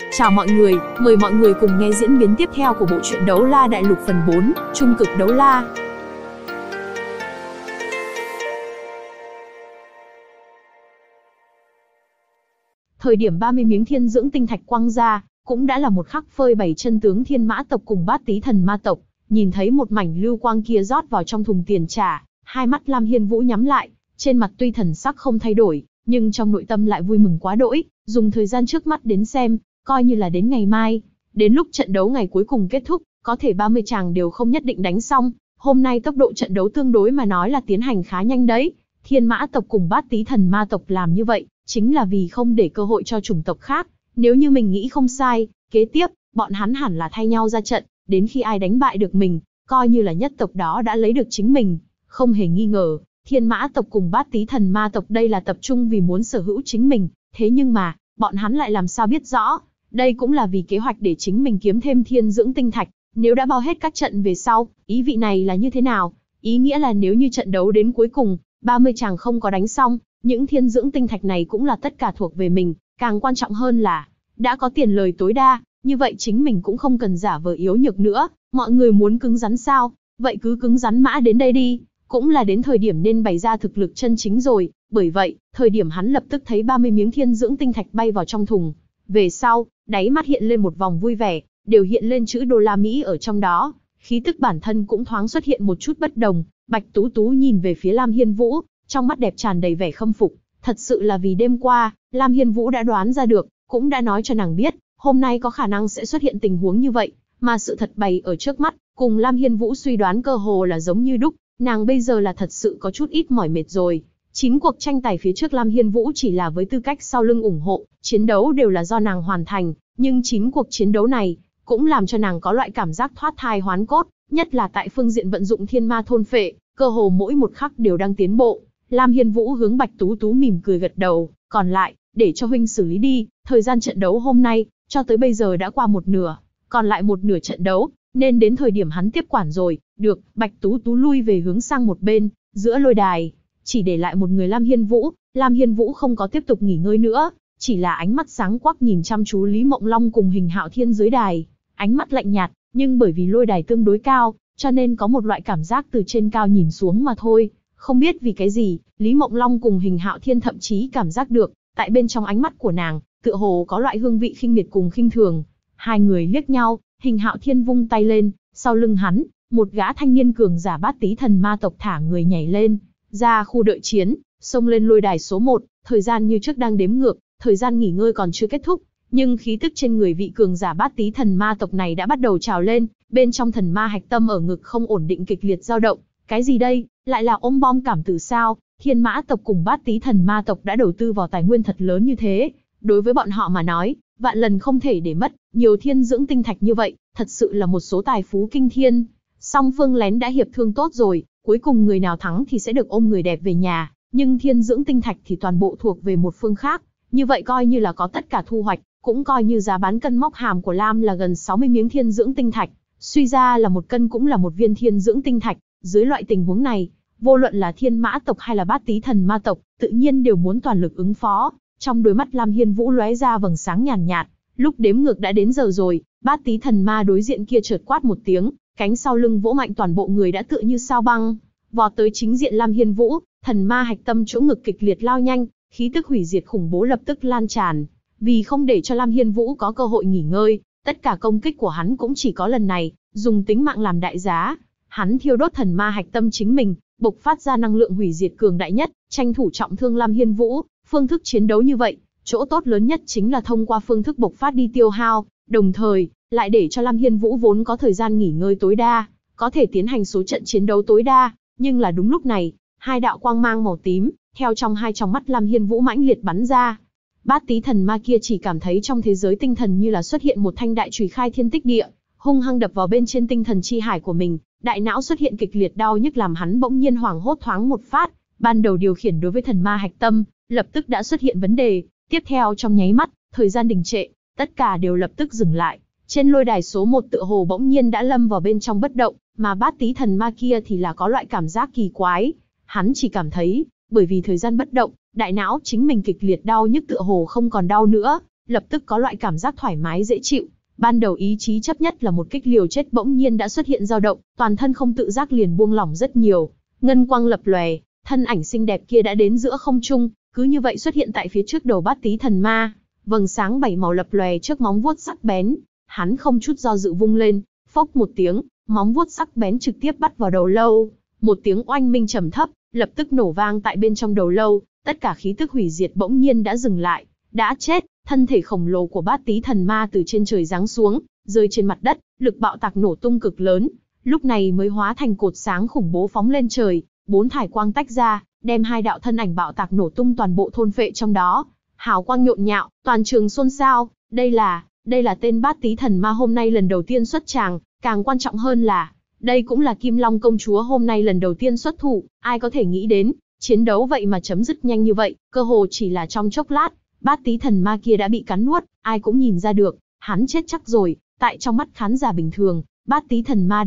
Chào mọi người, mời mọi người cùng nghe diễn biến tiếp theo của bộ truyện Đấu La Đại Lục phần 4, Trung cực đấu la. Thời điểm 30 miếng thiên dưỡng tinh thạch quăng ra, cũng đã là một khắc phơi bày chân tướng Thiên Mã tộc cùng Bát Tý Thần Ma tộc. Nhìn thấy một mảnh lưu quang kia rót vào trong thùng tiền trả, hai mắt Lam Hiên Vũ nhắm lại, trên mặt tuy thần sắc không thay đổi, nhưng trong nội tâm lại vui mừng quá đỗi, dùng thời gian trước mắt đến xem, coi như là đến ngày mai, đến lúc trận đấu ngày cuối cùng kết thúc, có thể 30 chàng đều không nhất định đánh xong. Hôm nay tốc độ trận đấu tương đối mà nói là tiến hành khá nhanh đấy. Thiên Mã tộc cùng Bát Tý Thần Ma tộc làm như vậy, chính là vì không để cơ hội cho chủng tộc khác. Nếu như mình nghĩ không sai, kế tiếp, bọn hắn hẳn là thay nhau ra trận, đến khi ai đánh bại được mình, coi như là nhất tộc đó đã lấy được chính mình. Không hề nghi ngờ, Thiên Mã tộc cùng Bát Tý Thần Ma tộc đây là tập trung vì muốn sở hữu chính mình, thế nhưng mà, bọn hắn lại làm sao biết rõ, đây cũng là vì kế hoạch để chính mình kiếm thêm thiên dưỡng tinh thạch. Nếu đã bao hết các trận về sau, ý vị này là như thế nào? Ý nghĩa là nếu như trận đấu đến cuối cùng, 30 chàng không có đánh xong, những thiên dưỡng tinh thạch này cũng là tất cả thuộc về mình, càng quan trọng hơn là, đã có tiền lời tối đa, như vậy chính mình cũng không cần giả vờ yếu nhược nữa. Mọi người muốn cứng rắn sao? Vậy cứ cứng rắn mã đến đây đi, cũng là đến thời điểm nên bày ra thực lực chân chính rồi. Bởi vậy, thời điểm hắn lập tức thấy 30 miếng thiên dưỡng tinh thạch bay vào trong thùng. Về sau, đáy mắt hiện lên một vòng vui vẻ, đều hiện lên chữ đô la Mỹ ở trong đó. Khí tức bản thân cũng thoáng xuất hiện một chút bất đồng. Bạch Tú Tú nhìn về phía Lam Hiên Vũ, trong mắt đẹp tràn đầy vẻ khâm phục. Thật sự là vì đêm qua, Lam Hiên Vũ đã đoán ra được, cũng đã nói cho nàng biết, hôm nay có khả năng sẽ xuất hiện tình huống như vậy. Mà sự thật bày ở trước mắt, cùng Lam Hiên Vũ suy đoán cơ hồ là giống như đúc. Nàng bây giờ là thật sự có chút ít mỏi mệt rồi. 9 cuộc tranh tài phía trước Lam Hiên Vũ chỉ là với tư cách sau lưng ủng hộ, chiến đấu đều là do nàng hoàn thành, nhưng 9 cuộc chiến đấu này cũng làm cho nàng có loại cảm giác thoát thai hoán cốt, nhất là tại phương diện vận dụng thiên ma thôn phệ, cơ hồ mỗi một khắc đều đang tiến bộ. Lam Hiên Vũ hướng Bạch Tú Tú mỉm cười gật đầu, còn lại, để cho huynh xử lý đi, thời gian trận đấu hôm nay, cho tới bây giờ đã qua một nửa, còn lại một nửa trận đấu, nên đến thời điểm hắn tiếp quản rồi. Được, Bạch Tú Tú lui về hướng sang một bên, giữa lôi đài, chỉ để lại một người Lam Hiên Vũ. Lam Hiên Vũ không có tiếp tục nghỉ ngơi nữa, chỉ là ánh mắt sáng quắc nhìn chăm chú Lý Mộng Long cùng Hình Hạo Thiên dưới đài. Ánh mắt lạnh nhạt, nhưng bởi vì lôi đài tương đối cao, cho nên có một loại cảm giác từ trên cao nhìn xuống mà thôi. Không biết vì cái gì, Lý Mộng Long cùng Hình Hạo Thiên thậm chí cảm giác được, tại bên trong ánh mắt của nàng, tựa hồ có loại hương vị khinh miệt cùng khinh thường. Hai người liếc nhau, Hình Hạo Thiên vung tay lên, sau lưng hắn, một gã thanh niên cường giả Bát Tý Thần Ma tộc thả người nhảy lên, ra khu đợi chiến, xông lên lôi đài số 1, thời gian như trước đang đếm ngược, thời gian nghỉ ngơi còn chưa kết thúc, nhưng khí tức trên người vị cường giả Bát Tý Thần Ma tộc này đã bắt đầu trào lên, bên trong thần ma hạch tâm ở ngực không ổn định kịch liệt dao động. Cái gì đây, lại là ôm bom cảm tử sao? Thiên Mã tộc cùng Bát Tý Thần Ma tộc đã đầu tư vào tài nguyên thật lớn như thế, đối với bọn họ mà nói, vạn lần không thể để mất, nhiều thiên dưỡng tinh thạch như vậy, thật sự là một số tài phú kinh thiên. Song phương lén đã hiệp thương tốt rồi, cuối cùng người nào thắng thì sẽ được ôm người đẹp về nhà, nhưng thiên dưỡng tinh thạch thì toàn bộ thuộc về một phương khác, như vậy coi như là có tất cả thu hoạch, cũng coi như giá bán cân móc hàm của Lam là gần 60 miếng thiên dưỡng tinh thạch, suy ra là một cân cũng là một viên thiên dưỡng tinh thạch. Dưới loại tình huống này, vô luận là Thiên Mã tộc hay là Bát Tý Thần Ma tộc, tự nhiên đều muốn toàn lực ứng phó. Trong đôi mắt Lam Hiên Vũ lóe ra vầng sáng nhàn nhạt, lúc đếm ngược đã đến giờ rồi. Bát Tý Thần Ma đối diện kia chợt quát một tiếng, cánh sau lưng vỗ mạnh, toàn bộ người đã tựa như sao băng, vọt tới chính diện Lam Hiên Vũ. Thần ma hạch tâm chỗ ngực kịch liệt lao nhanh, khí tức hủy diệt khủng bố lập tức lan tràn. Vì không để cho Lam Hiên Vũ có cơ hội nghỉ ngơi, tất cả công kích của hắn cũng chỉ có lần này, dùng tính mạng làm đại giá. Hắn thiêu đốt thần ma hạch tâm chính mình, bộc phát ra năng lượng hủy diệt cường đại nhất, tranh thủ trọng thương Lam Hiên Vũ. Phương thức chiến đấu như vậy, chỗ tốt lớn nhất chính là thông qua phương thức bộc phát đi tiêu hao, đồng thời lại để cho Lam Hiên Vũ vốn có thời gian nghỉ ngơi tối đa, có thể tiến hành số trận chiến đấu tối đa. Nhưng là đúng lúc này, hai đạo quang mang màu tím theo trong hai tròng mắt Lam Hiên Vũ mãnh liệt bắn ra. Bát Tý Thần Ma kia chỉ cảm thấy trong thế giới tinh thần như là xuất hiện một thanh đại chùy khai thiên tích địa, hung hăng đập vào bên trên tinh thần chi hải của mình. Đại não xuất hiện kịch liệt đau nhức làm hắn bỗng nhiên hoảng hốt thoáng một phát. Ban đầu điều khiển đối với thần ma hạch tâm, lập tức đã xuất hiện vấn đề. Tiếp theo trong nháy mắt, thời gian đình trệ, tất cả đều lập tức dừng lại. Trên lôi đài số 1 tựa hồ bỗng nhiên đã lâm vào bên trong bất động, mà Bát Tý Thần Ma kia thì là có loại cảm giác kỳ quái. Hắn chỉ cảm thấy, bởi vì thời gian bất động, đại não chính mình kịch liệt đau nhức tựa hồ không còn đau nữa, lập tức có loại cảm giác thoải mái dễ chịu. Ban đầu ý chí chấp nhất là một kích liều chết bỗng nhiên đã xuất hiện dao động, toàn thân không tự giác liền buông lỏng rất nhiều. Ngân quang lập lòe, thân ảnh xinh đẹp kia đã đến giữa không trung, cứ như vậy xuất hiện tại phía trước đầu Bát Tí Thần Ma. Vầng sáng 7 màu lập lòe trước móng vuốt sắc bén, hắn không chút do dự vung lên, phốc một tiếng, móng vuốt sắc bén trực tiếp bắt vào đầu lâu. Một tiếng oanh minh trầm thấp, lập tức nổ vang tại bên trong đầu lâu, tất cả khí tức hủy diệt bỗng nhiên đã dừng lại. Đã chết, thân thể khổng lồ của Bát Tí Thần Ma từ trên trời giáng xuống, rơi trên mặt đất, lực bạo tạc nổ tung cực lớn. Lúc này mới hóa thành cột sáng khủng bố phóng lên trời, 4 thải quang tách ra, đem 2 đạo thân ảnh bạo tạc nổ tung toàn bộ thôn phệ trong đó. Hào quang nhộn nhạo, toàn trường xôn xao, đây là tên Bát Tí Thần Ma hôm nay lần đầu tiên xuất tràng, càng quan trọng hơn là, đây cũng là Kim Long công chúa hôm nay lần đầu tiên xuất thủ, ai có thể nghĩ đến, chiến đấu vậy mà chấm dứt nhanh như vậy, cơ hồ chỉ là trong chốc lát, Bát Tí Thần Ma kia đã bị cắn nuốt, ai cũng nhìn ra được, hắn chết chắc rồi. Tại trong mắt khán giả bình thường, Bát Tí Thần Ma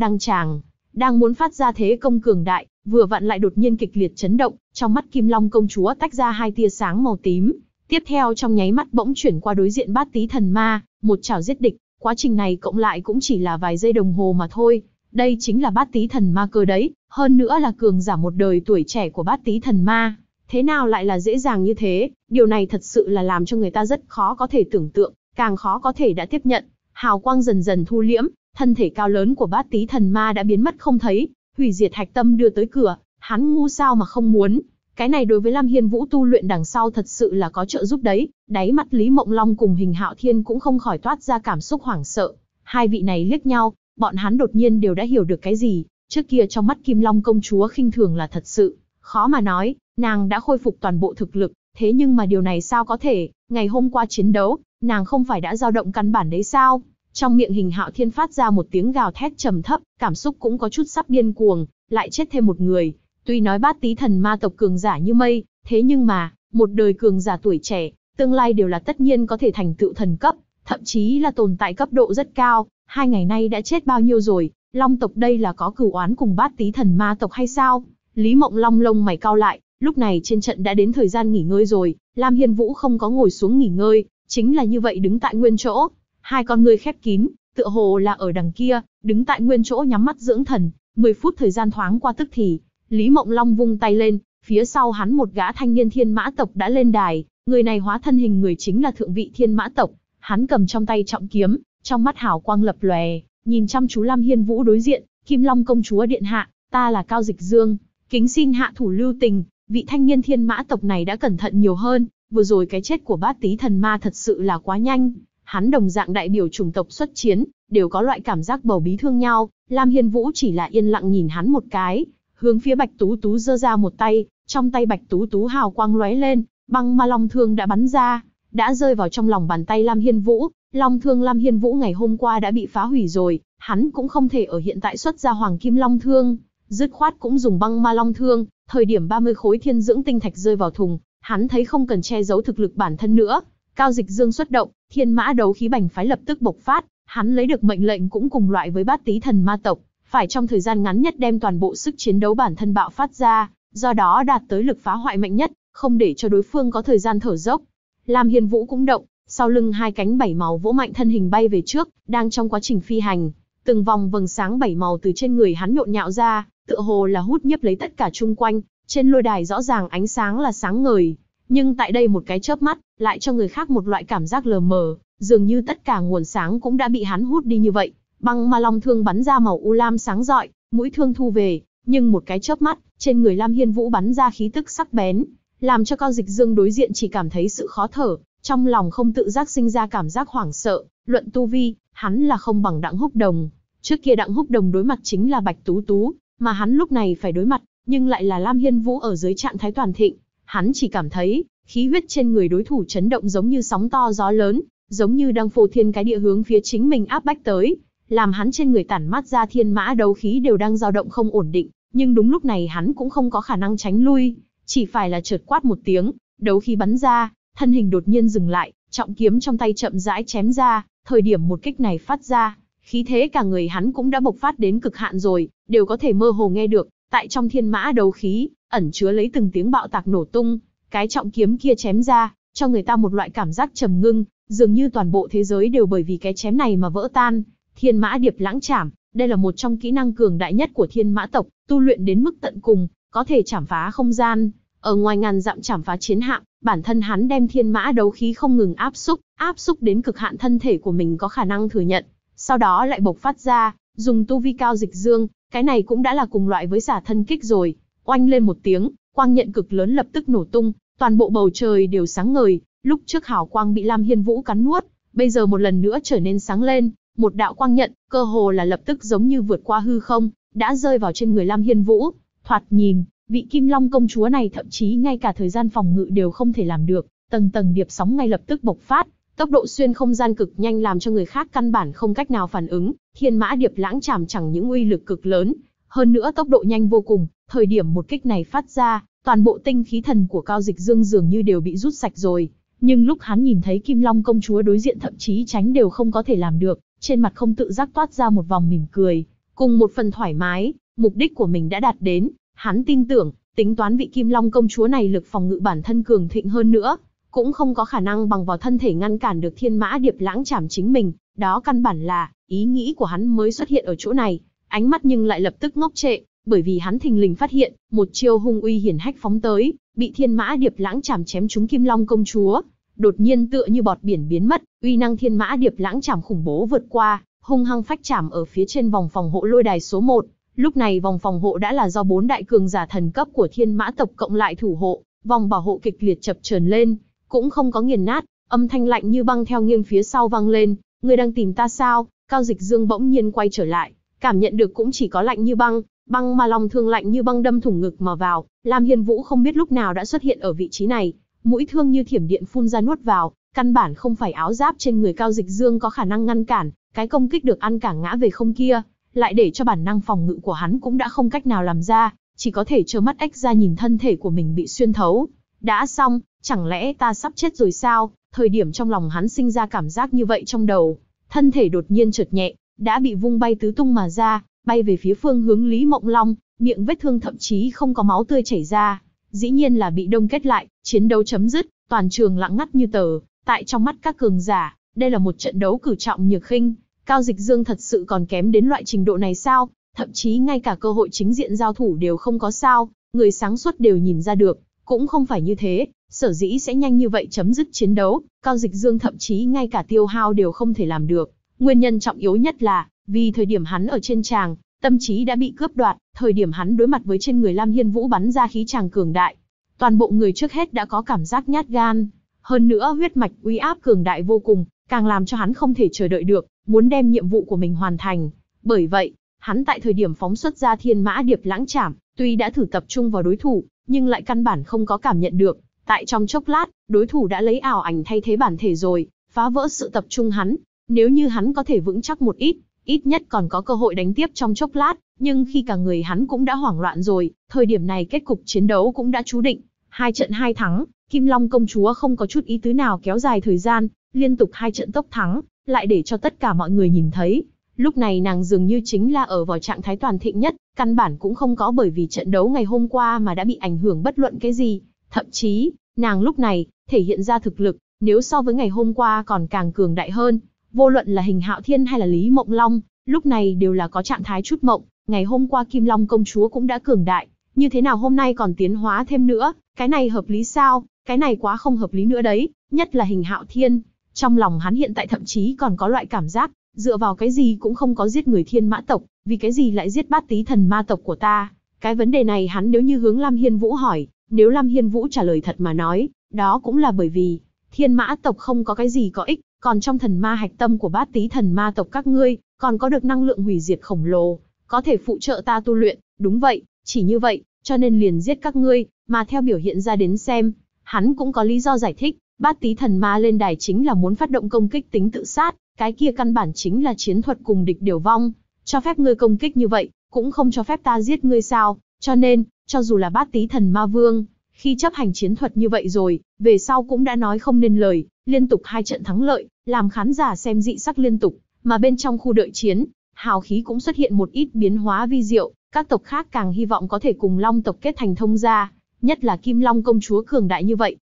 đang muốn phát ra thế công cường đại, vừa vặn lại đột nhiên kịch liệt chấn động, trong mắt Kim Long công chúa tách ra 2 tia sáng màu tím, tiếp theo trong nháy mắt bỗng chuyển qua đối diện Bát Tí Thần Ma, một chảo giết địch, quá trình này cộng lại cũng chỉ là vài giây đồng hồ mà thôi. Đây chính là Bát Tí Thần Ma cơ đấy, hơn nữa là cường giả một đời tuổi trẻ của Bát Tí Thần Ma. Thế nào lại là dễ dàng như thế, điều này thật sự là làm cho người ta rất khó có thể tưởng tượng, càng khó có thể đã tiếp nhận. Hào quang dần dần thu liễm, thân thể cao lớn của Bát Tí Thần Ma đã biến mất không thấy, hủy diệt hạch tâm đưa tới cửa, hắn ngu sao mà không muốn. Cái này đối với Lam Hiên Vũ tu luyện đằng sau thật sự là có trợ giúp đấy. Đáy mắt Lý Mộng Long cùng Hình Hạo Thiên cũng không khỏi toát ra cảm xúc hoảng sợ. Hai vị này liếc nhau, bọn hắn đột nhiên đều đã hiểu được cái gì. Trước kia trong mắt Kim Long công chúa khinh thường là thật sự, khó mà nói, nàng đã khôi phục toàn bộ thực lực, thế nhưng mà điều này sao có thể, ngày hôm qua chiến đấu, nàng không phải đã dao động căn bản đấy sao? Trong miệng Hình Hạo Thiên phát ra một tiếng gào thét trầm thấp, cảm xúc cũng có chút sắp điên cuồng, lại chết thêm một người. Tuy nói Bát Tí Thần Ma tộc cường giả như mây, thế nhưng mà, một đời cường giả tuổi trẻ, tương lai đều là tất nhiên có thể thành tựu thần cấp, thậm chí là tồn tại cấp độ rất cao. 2 ngày nay đã chết bao nhiêu rồi? Long tộc đây là có cửu oán cùng Bát Tí Thần Ma tộc hay sao? Lý Mộng Long lông mày cau lại, lúc này trên trận đã đến thời gian nghỉ ngơi rồi, Lam Hiên Vũ không có ngồi xuống nghỉ ngơi, chính là như vậy đứng tại nguyên chỗ, hai con ngươi khép kín, tựa hồ là ở đằng kia, đứng tại nguyên chỗ nhắm mắt dưỡng thần. 10 phút thời gian thoáng qua tức thì, Lý Mộng Long vung tay lên, phía sau hắn một gã thanh niên Thiên Mã tộc đã lên đài, người này hóa thân hình người chính là thượng vị Thiên Mã tộc, hắn cầm trong tay trọng kiếm, trong mắt hào quang lập lòe, nhìn chăm chú Lam Hiên Vũ đối diện. Kim Long công chúa điện hạ, ta là Cao Dịch Dương, kính xin hạ thủ lưu tình. Vị thanh niên Thiên Mã tộc này đã cẩn thận nhiều hơn, vừa rồi cái chết của Bát Tí Thần Ma thật sự là quá nhanh. Hắn đồng dạng đại biểu chủng tộc xuất chiến, đều có loại cảm giác bầu bí thương nhau. Lam Hiên Vũ chỉ là yên lặng nhìn hắn một cái, hướng phía Bạch Tú Tú giơ ra một tay, trong tay Bạch Tú Tú hào quang lóe lên, băng ma long thương đã bắn ra, đã rơi vào trong lòng bàn tay Lam Hiên Vũ. Long thương Lam Hiên Vũ ngày hôm qua đã bị phá hủy rồi, hắn cũng không thể ở hiện tại xuất ra Hoàng Kim Long thương, dứt khoát cũng dùng băng ma long thương. Thời điểm 30 khối thiên dưỡng tinh thạch rơi vào thùng, hắn thấy không cần che giấu thực lực bản thân nữa. Cao Dịch Dương xuất động, Thiên Mã đấu khí bành phái lập tức bộc phát, hắn lấy được mệnh lệnh cũng cùng loại với Bát Tí Thần Ma tộc, phải trong thời gian ngắn nhất đem toàn bộ sức chiến đấu bản thân bạo phát ra, do đó đạt tới lực phá hoại mạnh nhất, không để cho đối phương có thời gian thở dốc. Lam Hiên Vũ cũng động, sau lưng hai cánh 7 màu vỗ mạnh, thân hình bay về trước, đang trong quá trình phi hành, từng vòng vầng sáng 7 màu từ trên người hắn nhộn nhạo ra, tựa hồ là hút nhiếp lấy tất cả chung quanh. Trên lôi đài rõ ràng ánh sáng là sáng ngời, nhưng tại đây một cái chớp mắt, lại cho người khác một loại cảm giác lờ mờ, dường như tất cả nguồn sáng cũng đã bị hắn hút đi như vậy. Băng ma long thương bắn ra màu u lam sáng rọi, mũi thương thu về, nhưng một cái chớp mắt, trên người Lam Hiên Vũ bắn ra khí tức sắc bén, làm cho Cao Dịch Dương đối diện chỉ cảm thấy sự khó thở, trong lòng không tự giác sinh ra cảm giác hoảng sợ. Luận tu vi, hắn là không bằng Đặng Húc Đồng. Trước kia Đặng Húc Đồng đối mặt chính là Bạch Tú Tú, mà hắn lúc này phải đối mặt, nhưng lại là Lam Hiên Vũ ở dưới trạng thái toàn thịnh. Hắn chỉ cảm thấy, khí huyết trên người đối thủ chấn động giống như sóng to gió lớn, giống như đang phô thiên cái địa hướng phía chính mình áp bách tới, làm hắn trên người tản mát ra thiên mã đấu khí đều đang dao động không ổn định, nhưng đúng lúc này hắn cũng không có khả năng tránh lui, chỉ phải là chợt quát một tiếng, đấu khí bắn ra, thân hình đột nhiên dừng lại, trọng kiếm trong tay chậm rãi chém ra, thời điểm một kích này phát ra, khí thế cả người hắn cũng đã bộc phát đến cực hạn rồi, đều có thể mơ hồ nghe được, tại trong thiên mã đấu khí, ẩn chứa lấy từng tiếng bạo tạc nổ tung, cái trọng kiếm kia chém ra, cho người ta một loại cảm giác trầm ngưng, Dường như toàn bộ thế giới đều bởi vì cái chém này mà vỡ tan. Thiên Mã Điệp Lãng Chảm, đây là một trong kỹ năng cường đại nhất của Thiên Mã tộc, tu luyện đến mức tận cùng, có thể chảm phá không gian. Ở ngoài ngàn dặm chảm phá chiến hạm, bản thân hắn đem thiên mã đấu khí không ngừng áp xúc đến cực hạn thân thể của mình có khả năng thừa nhận. Sau đó lại bộc phát ra, dùng tu vi cao dịch dương, cái này cũng đã là cùng loại với xả thân kích rồi. Oanh lên một tiếng, quang nhận cực lớn lập tức nổ tung, toàn bộ bầu trời đều sáng ngời. Lúc trước hào quang bị Lam Hiên Vũ cắn nuốt, bây giờ một lần nữa trở nên sáng lên. Một đạo quang nhận, cơ hồ là lập tức giống như vượt qua hư không, đã rơi vào trên người Lam Hiên Vũ. Thoạt nhìn, vị Kim Long công chúa này thậm chí ngay cả thời gian phòng ngự đều không thể làm được, tầng tầng điệp sóng ngay lập tức bộc phát, tốc độ xuyên không gian cực nhanh làm cho người khác căn bản không cách nào phản ứng. Thiên Mã Điệp Lãng Chảm chẳng những uy lực cực lớn, hơn nữa tốc độ nhanh vô cùng, thời điểm một kích này phát ra, toàn bộ tinh khí thần của Cao Dịch Dương dường như đều bị rút sạch rồi. Nhưng lúc hắn nhìn thấy Kim Long công chúa đối diện thậm chí tránh đều không có thể làm được, trên mặt không tự giác toát ra một vòng mỉm cười, cùng một phần thoải mái, mục đích của mình đã đạt đến. Hắn tin tưởng, tính toán vị Kim Long công chúa này lực phòng ngự bản thân cường thịnh hơn nữa, cũng không có khả năng bằng vào thân thể ngăn cản được Thiên Mã Điệp Lãng Chảm chính mình, đó căn bản là ý nghĩ của hắn mới xuất hiện ở chỗ này, ánh mắt nhưng lại lập tức ngốc trệ, bởi vì hắn thình lình phát hiện, một chiêu hung uy hiển hách phóng tới, bị Thiên Mã Điệp Lãng Chảm chém trúng Kim Long công chúa, đột nhiên tựa như bọt biển biến mất, uy năng Thiên Mã Điệp Lãng Chảm khủng bố vượt qua, hung hăng phách chạm ở phía trên vòng phòng hộ lôi đài số 1. Lúc này vòng phòng hộ đã là do 4 đại cường giả thần cấp của Thiên Mã tộc cộng lại thủ hộ, vòng bảo hộ kịch liệt chập chờn lên, cũng không có nghiền nát, âm thanh lạnh như băng theo nghiêng phía sau vang lên, "Ngươi đang tìm ta sao?" Cao Dịch Dương bỗng nhiên quay trở lại, cảm nhận được cũng chỉ có lạnh như băng, băng mà long thương lạnh như băng đâm thủng ngực mà vào. Lam Hiên Vũ không biết lúc nào đã xuất hiện ở vị trí này, mũi thương như thiểm điện phun ra nuốt vào, căn bản không phải áo giáp trên người Cao Dịch Dương có khả năng ngăn cản, cái công kích được ăn cả ngã về không kia, lại để cho bản năng phòng ngự của hắn cũng đã không cách nào làm ra, chỉ có thể trơ mắt ếch ra nhìn thân thể của mình bị xuyên thấu. Đã xong, chẳng lẽ ta sắp chết rồi sao? Thời điểm trong lòng hắn sinh ra cảm giác như vậy trong đầu, thân thể đột nhiên chợt nhẹ, đã bị vung bay tứ tung mà ra, bay về phía phương hướng Lý Mộng Long, miệng vết thương thậm chí không có máu tươi chảy ra, dĩ nhiên là bị đông kết lại, chiến đấu chấm dứt, toàn trường lặng ngắt như tờ. Tại trong mắt các cường giả, đây là một trận đấu cử trọng nhược khinh. Cao Dịch Dương thật sự còn kém đến loại trình độ này sao? Thậm chí ngay cả cơ hội chính diện giao thủ đều không có sao? Người sáng suốt đều nhìn ra được, cũng không phải như thế, sở dĩ sẽ nhanh như vậy chấm dứt chiến đấu, Cao Dịch Dương thậm chí ngay cả tiêu hao đều không thể làm được. Nguyên nhân trọng yếu nhất là, vì thời điểm hắn ở trên tràng, tâm trí đã bị cướp đoạt, thời điểm hắn đối mặt với trên người Lam Hiên Vũ bắn ra khí tràng cường đại. Toàn bộ người trước hết đã có cảm giác nhát gan, hơn nữa huyết mạch uy áp cường đại vô cùng, càng làm cho hắn không thể chờ đợi được, muốn đem nhiệm vụ của mình hoàn thành. Bởi vậy, hắn tại thời điểm phóng xuất ra Thiên Mã Điệp Lãng Chảm, tuy đã thử tập trung vào đối thủ, nhưng lại căn bản không có cảm nhận được. Tại trong chốc lát, đối thủ đã lấy ảo ảnh thay thế bản thể rồi, phá vỡ sự tập trung hắn. Nếu như hắn có thể vững chắc một ít nhất còn có cơ hội đánh tiếp trong chốc lát, nhưng khi cả người hắn cũng đã hoảng loạn rồi, thời điểm này kết cục chiến đấu cũng đã chú định. 2 trận 2 thắng, Kim Long công chúa không có chút ý tứ nào kéo dài thời gian, liên tục 2 trận tốc thắng, lại để cho tất cả mọi người nhìn thấy. Lúc này nàng dường như chính là ở vào trạng thái toàn thịnh nhất, căn bản cũng không có bởi vì trận đấu ngày hôm qua mà đã bị ảnh hưởng bất luận cái gì. Thậm chí, nàng lúc này, thể hiện ra thực lực, nếu so với ngày hôm qua còn càng cường đại hơn. Vô luận là Hình Hạo Thiên hay là Lý Mộng Long, lúc này đều là có trạng thái chút mộng. Ngày hôm qua Kim Long công chúa cũng đã cường đại, như thế nào hôm nay còn tiến hóa thêm nữa, cái này hợp lý sao? Cái này quá không hợp lý nữa đấy, nhất là Hình Hạo Thiên. Trong lòng hắn hiện tại thậm chí còn có loại cảm giác, dựa vào cái gì cũng không có giết người Thiên Mã tộc, vì cái gì lại giết Bát Tý Thần Ma tộc của ta? Cái vấn đề này hắn nếu như hướng Lam Hiên Vũ hỏi, nếu Lam Hiên Vũ trả lời thật mà nói, đó cũng là bởi vì Thiên Mã tộc không có cái gì có ích, còn trong thần ma hạch tâm của Bát Tý Thần Ma tộc các ngươi, còn có được năng lượng hủy diệt khổng lồ, có thể phụ trợ ta tu luyện. Đúng vậy, chỉ như vậy, cho nên liền giết các ngươi, mà theo biểu hiện ra đến xem, hắn cũng có lý do giải thích. Bát Tý Thần Ma lên đài chính là muốn phát động công kích tính tự sát, cái kia căn bản chính là chiến thuật cùng địch đều vong. Cho phép ngươi công kích như vậy, cũng không cho phép ta giết ngươi sao? Cho nên, cho dù là Bát Tý Thần Ma Vương, khi chấp hành chiến thuật như vậy rồi, về sau cũng đã nói không nên lời, liên tục 2 trận thắng lợi, làm khán giả xem dị sắc liên tục, mà bên trong khu đợi chiến, hào khí cũng xuất hiện một ít biến hóa vi diệu, các tộc khác càng hy vọng có thể cùng Long tộc kết thành thông gia, nhất là Kim Long công chúa cường đại như vậy,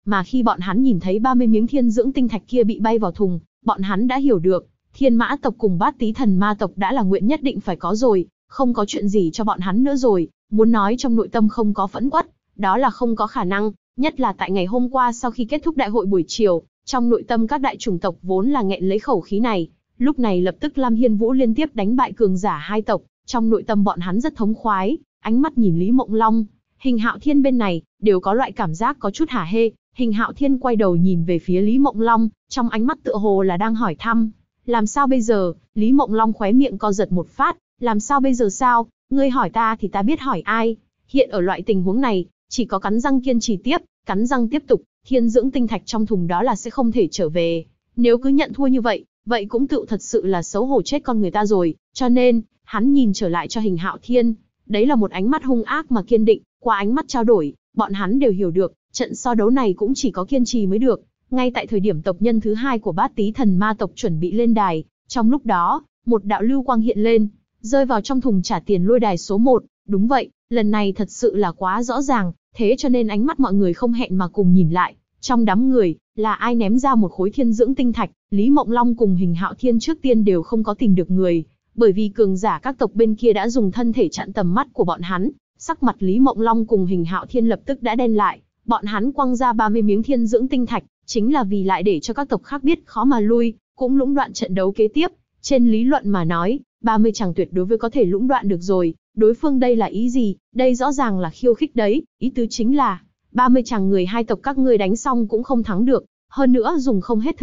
Mà khi bọn hắn nhìn thấy 30 miếng thiên dưỡng tinh thạch kia bị bay vào thùng, bọn hắn đã hiểu được, Thiên Mã tộc cùng Bát Tý Thần Ma tộc đã là nguyện nhất định phải có rồi, không có chuyện gì cho bọn hắn nữa rồi, muốn nói trong nội tâm không có phẫn uất, đó là không có khả năng, nhất là tại ngày hôm qua sau khi kết thúc đại hội buổi chiều, trong nội tâm các đại chủng tộc vốn là nghẹn lấy khẩu khí này, lúc này lập tức Lam Hiên Vũ liên tiếp đánh bại cường giả hai tộc, trong nội tâm bọn hắn rất thống khoái, ánh mắt nhìn Lý Mộng Long, Hình Hạo Thiên bên này, đều có loại cảm giác có chút hả hê. Hình Hạo Thiên quay đầu nhìn về phía Lý Mộng Long, trong ánh mắt tựa hồ là đang hỏi thăm. Làm sao bây giờ? Lý Mộng Long khóe miệng co giật một phát, làm sao bây giờ sao? Ngươi hỏi ta thì ta biết hỏi ai? Hiện ở loại tình huống này, chỉ có cắn răng kiên trì tiếp, cắn răng tiếp tục, thiên dưỡng tinh thạch trong thùng đó là sẽ không thể trở về. Nếu cứ nhận thua như vậy, vậy cũng tự thật sự là xấu hổ chết con người ta rồi, cho nên, hắn nhìn trở lại cho Hình Hạo Thiên. Đấy là một ánh mắt hung ác mà kiên định, qua ánh mắt trao đổi, bọn hắn đều hiểu được, trận so đấu này cũng chỉ có kiên trì mới được. Ngay tại thời điểm tộc nhân thứ hai của Bát Tý Thần Ma tộc chuẩn bị lên đài, trong lúc đó, một đạo lưu quang hiện lên, rơi vào trong thùng trả tiền lôi đài số 1. Đúng vậy, lần này thật sự là quá rõ ràng, thế cho nên ánh mắt mọi người không hẹn mà cùng nhìn lại. Trong đám người, là ai ném ra một khối thiên dưỡng tinh thạch, Lý Mộng Long cùng Hình Hạo Thiên trước tiên đều không có tìm được người, bởi vì cường giả các tộc bên kia đã dùng thân thể chặn tầm mắt của bọn hắn. Sắc mặt Lý Mộng Long cùng Hình Hạo Thiên lập tức đã đen lại, bọn hắn quăng ra 30 miếng thiên dưỡng tinh thạch, chính là vì lại để cho các tộc khác biết khó mà lui, cũng lũng đoạn trận đấu kế tiếp. Trên lý luận mà nói, 30 chàng tuyệt đối với có thể lũng đoạn được rồi, đối phương đây là ý gì? Đây rõ ràng là khiêu khích đấy, ý tứ chính là 30 chàng người hai tộc các ngươi đánh xong cũng không thắng được, hơn nữa dùng không hết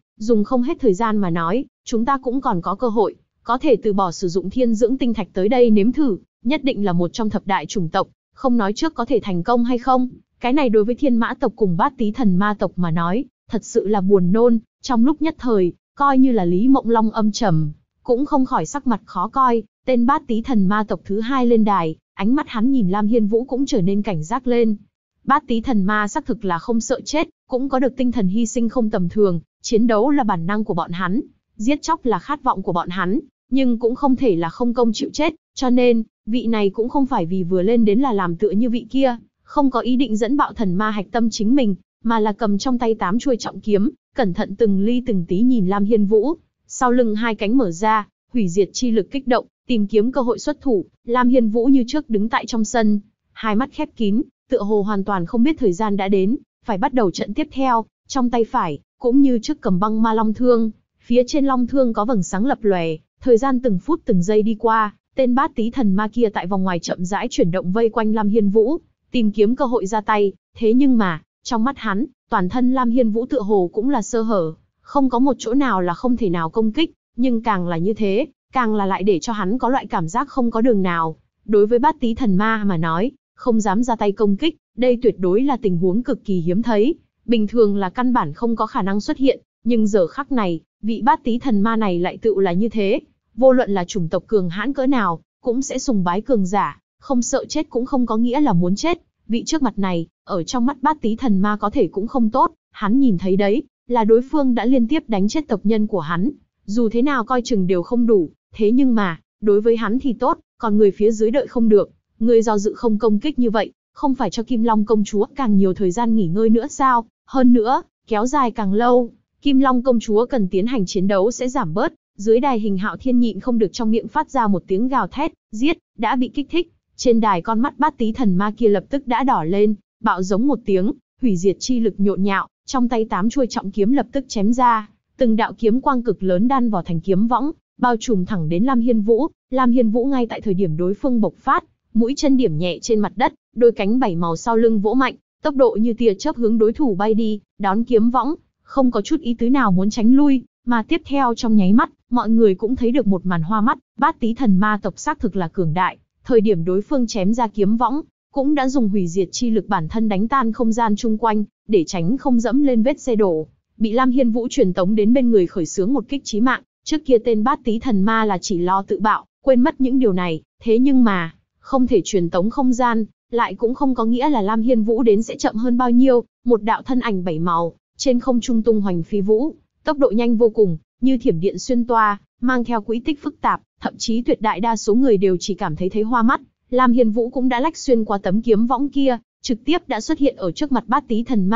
thời gian mà nói, chúng ta cũng còn có cơ hội, có thể từ bỏ sử dụng thiên dưỡng tinh thạch tới đây nếm thử, nhất định là một trong thập đại chủng tộc, không nói trước có thể thành công hay không, cái này đối với Thiên Mã tộc cùng Bát Tý Thần Ma tộc mà nói, thật sự là buồn nôn. Trong lúc nhất thời, coi như là Lý Mộng Long âm trầm, cũng không khỏi sắc mặt khó coi. Tên Bát Tý Thần Ma tộc thứ hai lên đài, ánh mắt hắn nhìn Lam Hiên Vũ cũng trở nên cảnh giác lên. Bát Tý Thần Ma xác thực là không sợ chết, cũng có được tinh thần hy sinh không tầm thường, chiến đấu là bản năng của bọn hắn, giết chóc là khát vọng của bọn hắn, nhưng cũng không thể là không công chịu chết, cho nên, vị này cũng không phải vì vừa lên đến là làm tựa như vị kia, không có ý định dẫn bạo thần ma hạch tâm chính mình, mà là cầm trong tay 8 chuôi trọng kiếm, cẩn thận từng ly từng tí nhìn Lam Hiên Vũ, sau lưng hai cánh mở ra, hủy diệt chi lực kích động, tìm kiếm cơ hội xuất thủ. Lam Hiên Vũ như trước đứng tại trong sân, hai mắt khép kín, tựa hồ hoàn toàn không biết thời gian đã đến, phải bắt đầu trận tiếp theo. Trong tay phải, cũng như trước cầm băng ma long thương, phía trên long thương có vầng sáng lập lòe, thời gian từng phút từng giây đi qua, tên Bát Tý Thần Ma kia tại vòng ngoài chậm rãi chuyển động vây quanh Lam Hiên Vũ, tìm kiếm cơ hội ra tay. Thế nhưng mà, trong mắt hắn, toàn thân Lam Hiên Vũ tựa hồ cũng là sơ hở, không có một chỗ nào là không thể nào công kích, nhưng càng là như thế, càng là lại để cho hắn có loại cảm giác không có đường nào. Đối với Bát Tý Thần Ma mà nói, không dám ra tay công kích, đây tuyệt đối là tình huống cực kỳ hiếm thấy, bình thường là căn bản không có khả năng xuất hiện, nhưng giờ khắc này, vị Bát Tý Thần Ma này lại tựu là như thế. Vô luận là chủng tộc cường hãn cỡ nào, cũng sẽ sùng bái cường giả, không sợ chết cũng không có nghĩa là muốn chết. Vị trước mặt này, ở trong mắt Bát Tý Thần Ma có thể cũng không tốt, hắn nhìn thấy đấy, là đối phương đã liên tiếp đánh chết tộc nhân của hắn, dù thế nào coi chừng đều không đủ, thế nhưng mà, đối với hắn thì tốt, còn người phía dưới đợi không được, người do dự không công kích như vậy, không phải cho Kim Long công chúa càng nhiều thời gian nghỉ ngơi nữa sao? Hơn nữa, kéo dài càng lâu, Kim Long công chúa cần tiến hành chiến đấu sẽ giảm bớt. Dưới đài Hình Hạo Thiên nhịn không được trong miệng phát ra một tiếng gào thét, giết, đã bị kích thích. Trên đài con mắt Bát Tý Thần Ma kia lập tức đã đỏ lên, bạo giống một tiếng, hủy diệt chi lực nhộn nhạo, trong tay 8 chuôi trọng kiếm lập tức chém ra, từng đạo kiếm quang cực lớn đan vào thành kiếm võng, bao trùm thẳng đến Lam Hiên Vũ. Lam Hiên Vũ ngay tại thời điểm đối phương bộc phát, mũi chân điểm nhẹ trên mặt đất, đôi cánh 7 màu sau lưng vỗ mạnh, tốc độ như tia chớp hướng đối thủ bay đi, đón kiếm võng, không có chút ý tứ nào muốn tránh lui. Mà tiếp theo trong nháy mắt, mọi người cũng thấy được một màn hoa mắt, Bát Tý Thần Ma tộc xác thực là cường đại, thời điểm đối phương chém ra kiếm võng, cũng đã dùng hủy diệt chi lực bản thân đánh tan không gian chung quanh, để tránh không dẫm lên vết xe đổ. Bị Lam Hiên Vũ truyền tống đến bên người khởi xướng một kích chí mạng, trước kia tên Bát Tý Thần Ma là chỉ lo tự bạo, quên mất những điều này, thế nhưng mà, không thể truyền tống không gian, lại cũng không có nghĩa là Lam Hiên Vũ đến sẽ chậm hơn bao nhiêu. Một đạo thân ảnh 7 màu, trên không trung tung hoành phi vũ, tốc độ nhanh vô cùng, như thiểm điện xuyên toa, mang theo quỹ tích phức tạp, thậm chí tuyệt đại đa số người đều chỉ cảm thấy hoa mắt. Lam Hiên Vũ cũng đã lách xuyên qua tấm kiếm võng kia, trực tiếp đã xuất hiện ở trước mặt Bát Tý Thần Ma,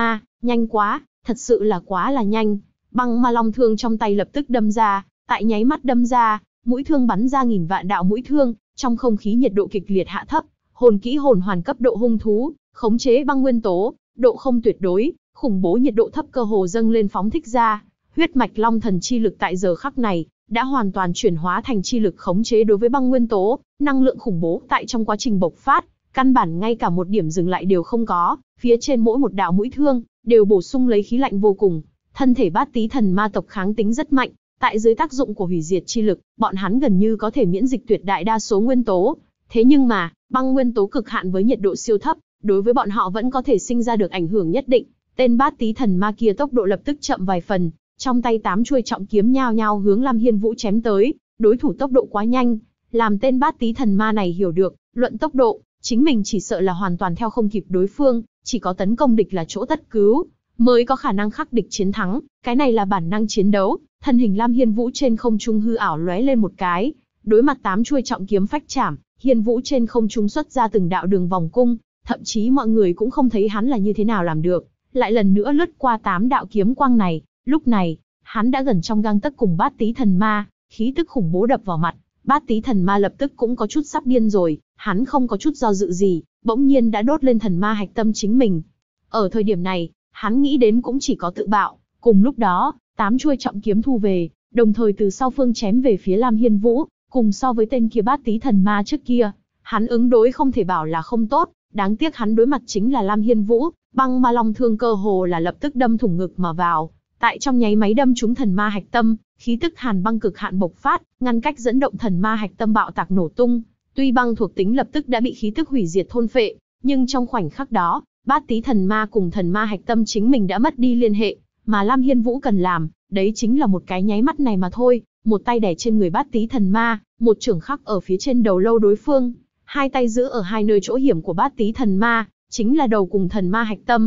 Nhanh quá, thật sự là quá là nhanh. Băng ma long thương trong tay lập tức đâm ra, tại nháy mắt đâm ra, mũi thương bắn ra nghìn vạn đạo mũi thương, trong không khí nhiệt độ kịch liệt hạ thấp, hồn kỹ hồn hoàn cấp độ hung thú, khống chế băng nguyên tố, độ không tuyệt đối, khủng bố nhiệt độ thấp cơ hồ dâng lên phóng thích ra. Huyết mạch long thần chi lực tại giờ khắc này đã hoàn toàn chuyển hóa thành chi lực khống chế đối với băng nguyên tố, năng lượng khủng bố tại trong quá trình bộc phát, căn bản ngay cả một điểm dừng lại đều không có, phía trên mỗi một đạo mũi thương đều bổ sung lấy khí lạnh vô cùng. Thân thể bát tý thần ma tộc kháng tính rất mạnh, tại dưới tác dụng của hủy diệt chi lực, bọn hắn gần như có thể miễn dịch tuyệt đại đa số nguyên tố. Thế nhưng mà, băng nguyên tố cực hạn với nhiệt độ siêu thấp, đối với bọn họ vẫn có thể sinh ra được ảnh hưởng nhất định. Tên bát tý thần ma kia tốc độ lập tức chậm vài phần, trong tay 8 chuôi trọng kiếm nhao nhao hướng Lam Hiên Vũ chém tới, đối thủ tốc độ quá nhanh, làm tên bát tý thần ma này hiểu được, luận tốc độ, chính mình chỉ sợ là hoàn toàn theo không kịp đối phương, chỉ có tấn công địch là chỗ tất cứu, mới có khả năng khắc địch chiến thắng, cái này là bản năng chiến đấu. Thân hình Lam Hiên Vũ trên không trung hư ảo lóe lên một cái, đối mặt 8 chuôi trọng kiếm phách chảm, Hiên Vũ trên không trung xuất ra từng đạo đường vòng cung, thậm chí mọi người cũng không thấy hắn là như thế nào làm được, lại lần nữa lướt qua 8 đạo kiếm quang này. Lúc này, hắn đã gần trong gang tấc cùng bát tý thần ma, khí tức khủng bố đập vào mặt, bát tý thần ma lập tức cũng có chút sắp điên rồi, hắn không có chút do dự gì, bỗng nhiên đã đốt lên thần ma hạch tâm chính mình. Ở thời điểm này, hắn nghĩ đến cũng chỉ có tự bạo. Cùng lúc đó, 8 chuôi trọng kiếm thu về, đồng thời từ sau phương chém về phía Lam Hiên Vũ, cùng so với tên kia bát tý thần ma trước kia, hắn ứng đối không thể bảo là không tốt, đáng tiếc hắn đối mặt chính là Lam Hiên Vũ, băng ma long thương cơ hồ là lập tức đâm thủng ngực mà vào. Tại trong nháy máy đâm trúng thần ma hạch tâm, khí tức hàn băng cực hạn bộc phát, ngăn cách dẫn động thần ma hạch tâm bạo tạc nổ tung. Tuy băng thuộc tính lập tức đã bị khí tức hủy diệt thôn phệ, nhưng trong khoảnh khắc đó, bát tý thần ma cùng thần ma hạch tâm chính mình đã mất đi liên hệ, mà Lam Hiên Vũ cần làm, đấy chính là một cái nháy mắt này mà thôi, một tay đè trên người bát tý thần ma, một chưởng khắc ở phía trên đầu lâu đối phương, hai tay giữ ở hai nơi chỗ hiểm của bát tý thần ma, chính là đầu cùng thần ma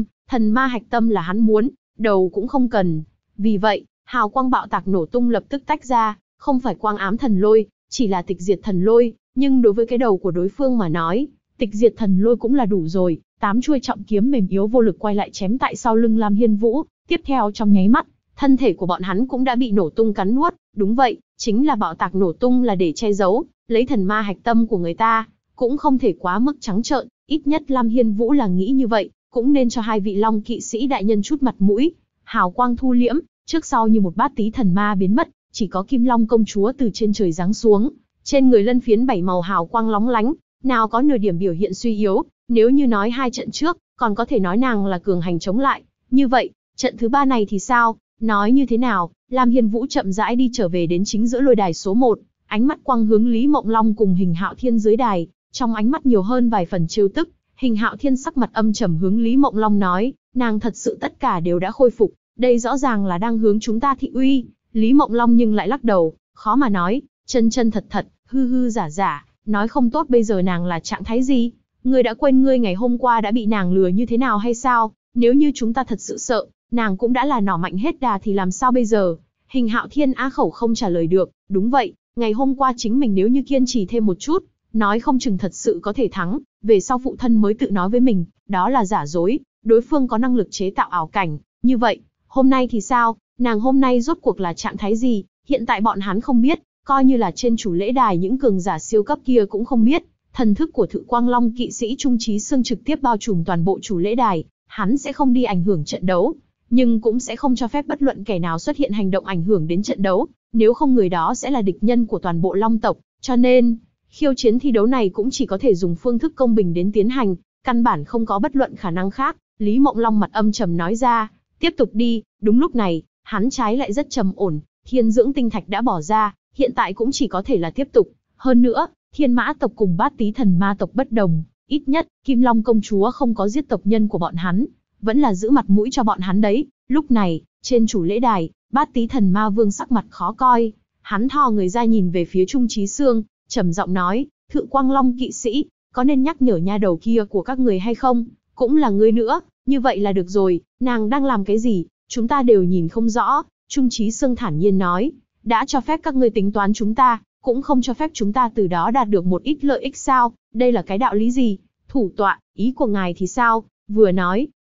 hạch tâm là hắn muốn, đầu cũng không cần. Vì vậy, hào quang bạo tạc nổ tung lập tức tách ra, không phải quang ám thần lôi, chỉ là tịch diệt thần lôi, nhưng đối với cái đầu của đối phương mà nói, tịch diệt thần lôi cũng là đủ rồi. 8 chuôi trọng kiếm mềm yếu vô lực quay lại chém tại sau lưng Lam Hiên Vũ, tiếp theo trong nháy mắt, thân thể của bọn hắn cũng đã bị nổ tung cắn nuốt. Đúng vậy, chính là bạo tạc nổ tung là để che giấu, lấy thần ma hạch tâm của người ta, cũng không thể quá mức trắng trợn, ít nhất Lam Hiên Vũ là nghĩ như vậy, cũng nên cho hai vị Long kỵ sĩ đại nhân chút mặt mũi. Hào quang thu liễm, trước sau như một bát tý thần ma biến mất, chỉ có Kim Long công chúa từ trên trời giáng xuống, trên người lân phiến 7 màu hào quang lóng lánh, nào có nửa điểm biểu hiện suy yếu. Nếu như nói 2 trận trước, còn có thể nói nàng là cường hành chống lại. Như vậy, trận thứ 3 này thì sao? Nói như thế nào? Lam Hiên Vũ chậm rãi đi trở về đến chính giữa lôi đài số 1, ánh mắt quang hướng Lý Mộng Long cùng Hình Hạo Thiên dưới đài, trong ánh mắt nhiều hơn vài phần trêu tức. Hình Hạo Thiên sắc mặt âm trầm hướng Lý Mộng Long nói, nàng thật sự tất cả đều đã khôi phục, đây rõ ràng là đang hướng chúng ta thị uy. Lý Mộng Long nhưng lại lắc đầu, khó mà nói, chân chân thật thật, hư hư giả giả, nói không tốt bây giờ nàng là trạng thái gì. Ngươi đã quên ngươi ngày hôm qua đã bị nàng lừa như thế nào hay sao? Nếu như chúng ta thật sự sợ, nàng cũng đã là nỏ mạnh hết đà thì làm sao bây giờ? Hình Hạo Thiên á khẩu không trả lời được, đúng vậy, ngày hôm qua chính mình nếu như kiên trì thêm một chút, nói không chừng thật sự có thể thắng, về sau phụ thân mới tự nói với mình, đó là giả dối, đối phương có năng lực chế tạo ảo cảnh, như vậy, hôm nay thì sao? Nàng hôm nay rốt cuộc là trạng thái gì? Hiện tại bọn hắn không biết, coi như là trên chủ lễ đài những cường giả siêu cấp kia cũng không biết. Thần thức của Thự Quang Long kỵ sĩ Trung Chí Xương trực tiếp bao trùm toàn bộ chủ lễ đài, hắn sẽ không đi ảnh hưởng trận đấu, nhưng cũng sẽ không cho phép bất luận kẻ nào xuất hiện hành động ảnh hưởng đến trận đấu, nếu không người đó sẽ là địch nhân của toàn bộ Long tộc, cho nên, khiêu chiến thi đấu này cũng chỉ có thể dùng phương thức công bình đến tiến hành, căn bản không có bất luận khả năng khác. Lý Mộng Long mặt âm trầm nói ra, tiếp tục đi. Đúng lúc này, hắn trái lại rất trầm ổn, thiên dưỡng tinh thạch đã bỏ ra, hiện tại cũng chỉ có thể là tiếp tục. Hơn nữa, Thiên Mã tộc cùng Bát Tý thần ma tộc bất đồng, ít nhất, Kim Long công chúa không có giết tộc nhân của bọn hắn, vẫn là giữ mặt mũi cho bọn hắn đấy. Lúc này, trên chủ lễ đài, Bát Tý thần ma vương sắc mặt khó coi, hắn thò người ra nhìn về phía Trung Chí Xương, trầm giọng nói, Thự Quang Long kỵ sĩ, có nên nhắc nhở nha đầu kia của các người hay không? Cũng là ngươi nữa, như vậy là được rồi, nàng đang làm cái gì, chúng ta đều nhìn không rõ. Trung Chí Xương thản nhiên nói, đã cho phép các ngươi tính toán chúng ta, cũng không cho phép chúng ta từ đó đạt được một ít lợi ích sao? Đây là cái đạo lý gì? Thủ tọa, ý của ngài thì sao? Vừa nói,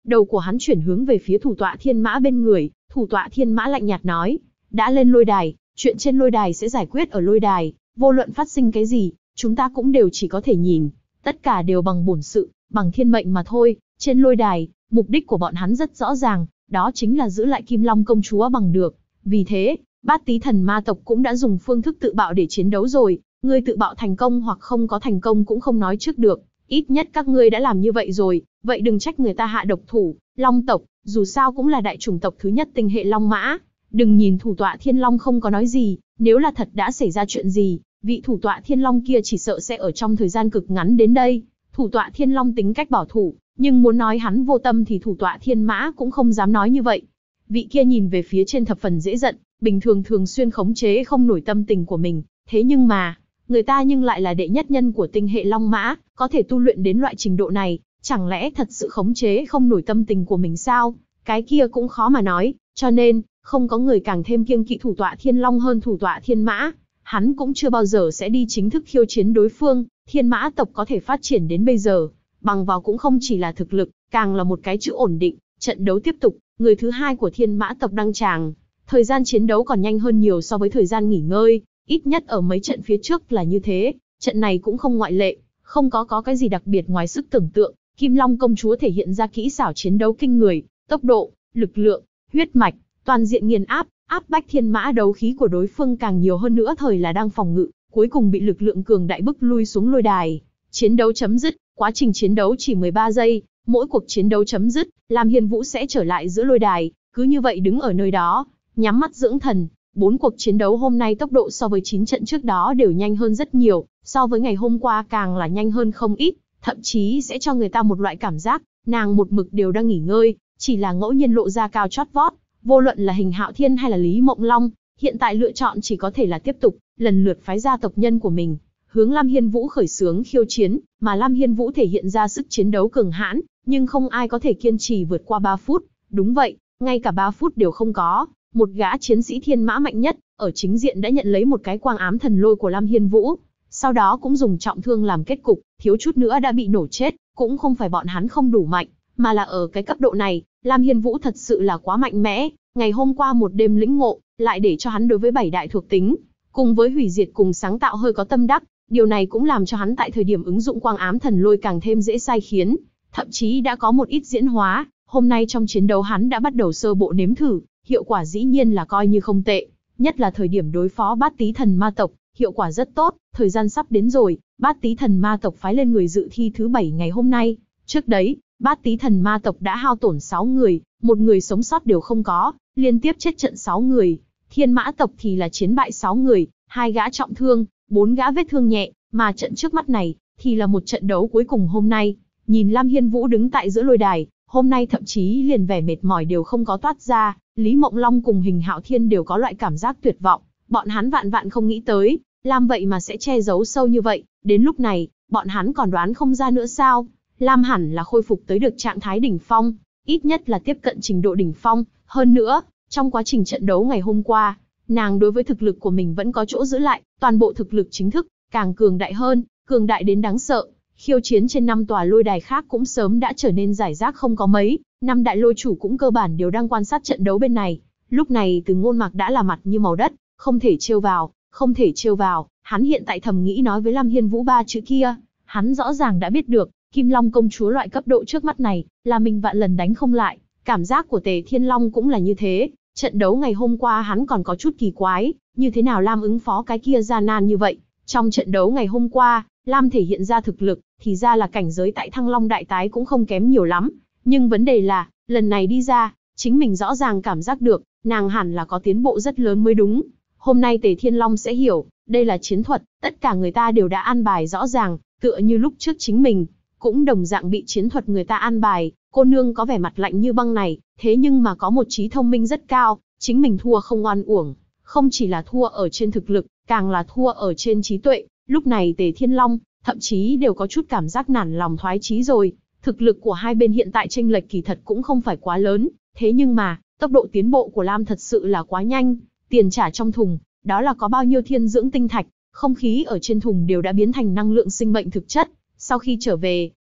đầu của hắn chuyển hướng về phía thủ tọa thiên mã bên người, thủ tọa thiên mã lạnh nhạt nói, đã lên lôi đài, chuyện trên lôi đài sẽ giải quyết ở lôi đài, vô luận phát sinh cái gì, chúng ta cũng đều chỉ có thể nhìn, tất cả đều bằng bổn sự, bằng thiên mệnh mà thôi. Trên lôi đài, mục đích của bọn hắn rất rõ ràng, đó chính là giữ lại Kim Long công chúa bằng được. Vì thế, Bát Tý Thần Ma tộc cũng đã dùng phương thức tự bạo để chiến đấu rồi, ngươi tự bạo thành công hoặc không có thành công cũng không nói trước được, ít nhất các ngươi đã làm như vậy rồi, vậy đừng trách người ta hạ độc thủ. Long tộc, dù sao cũng là đại chủng tộc thứ nhất tinh hệ Long Mã. Đừng nhìn thủ tọa Thiên Long không có nói gì, nếu là thật đã xảy ra chuyện gì, vị thủ tọa Thiên Long kia chỉ sợ sẽ ở trong thời gian cực ngắn đến đây. Thủ tọa Thiên Long tính cách bảo thủ, nhưng muốn nói hắn vô tâm thì thủ tọa Thiên Mã cũng không dám nói như vậy. Vị kia nhìn về phía trên thập phần dễ giận, bình thường thường xuyên khống chế không nổi tâm tình của mình, thế nhưng mà, người ta nhưng lại là đệ nhất nhân của tinh hệ Long Mã, có thể tu luyện đến loại trình độ này, chẳng lẽ thật sự khống chế không nổi tâm tình của mình sao? Cái kia cũng khó mà nói, cho nên, không có người càng thêm kiêng kỵ thủ tọa Thiên Long hơn thủ tọa Thiên Mã. Hắn cũng chưa bao giờ sẽ đi chính thức khiêu chiến đối phương. Thiên Mã tộc có thể phát triển đến bây giờ, bằng vào cũng không chỉ là thực lực, càng là một cái chữ ổn định. Trận đấu tiếp tục, người thứ hai của Thiên Mã tộc đăng tràng. Thời gian chiến đấu còn nhanh hơn nhiều so với thời gian nghỉ ngơi, ít nhất ở mấy trận phía trước là như thế, trận này cũng không ngoại lệ, không có cái gì đặc biệt ngoài sức tưởng tượng. Kim Long công chúa thể hiện ra kỹ xảo chiến đấu kinh người, tốc độ, lực lượng, huyết mạch, toàn diện nghiền áp bách Thiên Mã đấu khí của đối phương càng nhiều hơn nữa thời là đang phòng ngự, cuối cùng bị lực lượng cường đại bức lui xuống lôi đài. Chiến đấu chấm dứt, quá trình chiến đấu chỉ 13 giây, mỗi cuộc chiến đấu chấm dứt, Lam Hiên Vũ sẽ trở lại giữa lôi đài, cứ như vậy đứng ở nơi đó, nhắm mắt dưỡng thần. 4 cuộc chiến đấu hôm nay tốc độ so với 9 trận trước đó đều nhanh hơn rất nhiều, so với ngày hôm qua càng là nhanh hơn không ít, thậm chí sẽ cho người ta một loại cảm giác, nàng một mực đều đang nghỉ ngơi, chỉ là ngẫu nhiên lộ ra cao chót vót. Vô luận là Hình Hạo Thiên hay là Lý Mộng Long, hiện tại lựa chọn chỉ có thể là tiếp tục, lần lượt phái ra tộc nhân của mình, hướng Lam Hiên Vũ khởi xướng khiêu chiến, mà Lam Hiên Vũ thể hiện ra sức chiến đấu cường hãn, nhưng không ai có thể kiên trì vượt qua 3 phút. Đúng vậy, ngay cả 3 phút đều không có. Một gã chiến sĩ Thiên Mã mạnh nhất, ở chính diện đã nhận lấy một cái quang ám thần lôi của Lam Hiên Vũ, sau đó cũng dùng trọng thương làm kết cục, thiếu chút nữa đã bị nổ chết, cũng không phải bọn hắn không đủ mạnh, mà là ở cái cấp độ này, Lam Hiên Vũ thật sự là quá mạnh mẽ. Ngày hôm qua một đêm lĩnh ngộ, lại để cho hắn đối với 7 đại thuộc tính, cùng với hủy diệt cùng sáng tạo hơi có tâm đắc, điều này cũng làm cho hắn tại thời điểm ứng dụng quang ám thần lôi càng thêm dễ sai khiến, thậm chí đã có một ít diễn hóa. Hôm nay trong chiến đấu hắn đã bắt đầu sơ bộ nếm thử, hiệu quả dĩ nhiên là coi như không tệ, nhất là thời điểm đối phó Bát Tý Thần Ma tộc, hiệu quả rất tốt. Thời gian sắp đến rồi, Bát Tý Thần Ma tộc phái lên người dự thi thứ 7 ngày hôm nay. Trước đấy, Bát Tý Thần Ma tộc đã hao tổn 6 người, một người sống sót đều không có, liên tiếp chết trận 6 người. Thiên Mã tộc thì là chiến bại 6 người, 2 gã trọng thương, 4 gã vết thương nhẹ, mà trận trước mắt này thì là một trận đấu cuối cùng hôm nay. Nhìn Lam Hiên Vũ đứng tại giữa lôi đài, hôm nay thậm chí liền vẻ mệt mỏi đều không có toát ra, Lý Mộng Long cùng Hình Hạo Thiên đều có loại cảm giác tuyệt vọng, bọn hắn vạn không nghĩ tới, Lam vậy mà sẽ che giấu sâu như vậy, đến lúc này, bọn hắn còn đoán không ra nữa sao? Lam hẳn là khôi phục tới được trạng thái đỉnh phong, ít nhất là tiếp cận trình độ đỉnh phong, hơn nữa, trong quá trình trận đấu ngày hôm qua, nàng đối với thực lực của mình vẫn có chỗ giữ lại, toàn bộ thực lực chính thức, càng cường đại hơn, cường đại đến đáng sợ. Khiêu chiến trên 5 tòa lôi đài khác cũng sớm đã trở nên rải rác không có mấy, 5 đại lôi chủ cũng cơ bản đều đang quan sát trận đấu bên này. Lúc này Từ Ngôn Mạc đã là mặt như màu đất, không thể trêu vào, không thể trêu vào, hắn hiện tại thầm nghĩ nói với Lam Hiên Vũ 3 chữ kia, hắn rõ ràng đã biết được, Kim Long công chúa loại cấp độ trước mắt này, là mình vạn lần đánh không lại, cảm giác của Tề Thiên Long cũng là như thế. Trận đấu ngày hôm qua hắn còn có chút kỳ quái, như thế nào Lam ứng phó cái kia gian nan như vậy. Trong trận đấu ngày hôm qua, Lam thể hiện ra thực lực, thì ra là cảnh giới tại Thăng Long Đại Tái cũng không kém nhiều lắm. Nhưng vấn đề là, lần này đi ra, chính mình rõ ràng cảm giác được, nàng hẳn là có tiến bộ rất lớn mới đúng. Hôm nay Tề Thiên Long sẽ hiểu, đây là chiến thuật, tất cả người ta đều đã an bài rõ ràng, tựa như lúc trước chính mình, cũng đồng dạng bị chiến thuật người ta an bài. Cô nương có vẻ mặt lạnh như băng này, thế nhưng mà có một trí thông minh rất cao, chính mình thua không oan uổng, không chỉ là thua ở trên thực lực, càng là thua ở trên trí tuệ. Lúc này Tề Thiên Long, thậm chí đều có chút cảm giác nản lòng thoái chí rồi. Thực lực của hai bên hiện tại chênh lệch kỳ thật cũng không phải quá lớn, thế nhưng mà, tốc độ tiến bộ của Lam thật sự là quá nhanh. Tiền trả trong thùng, đó là có bao nhiêu thiên dưỡng tinh thạch, không khí ở trên thùng đều đã biến thành năng lượng sinh mệnh thực chất. Sau khi trở về,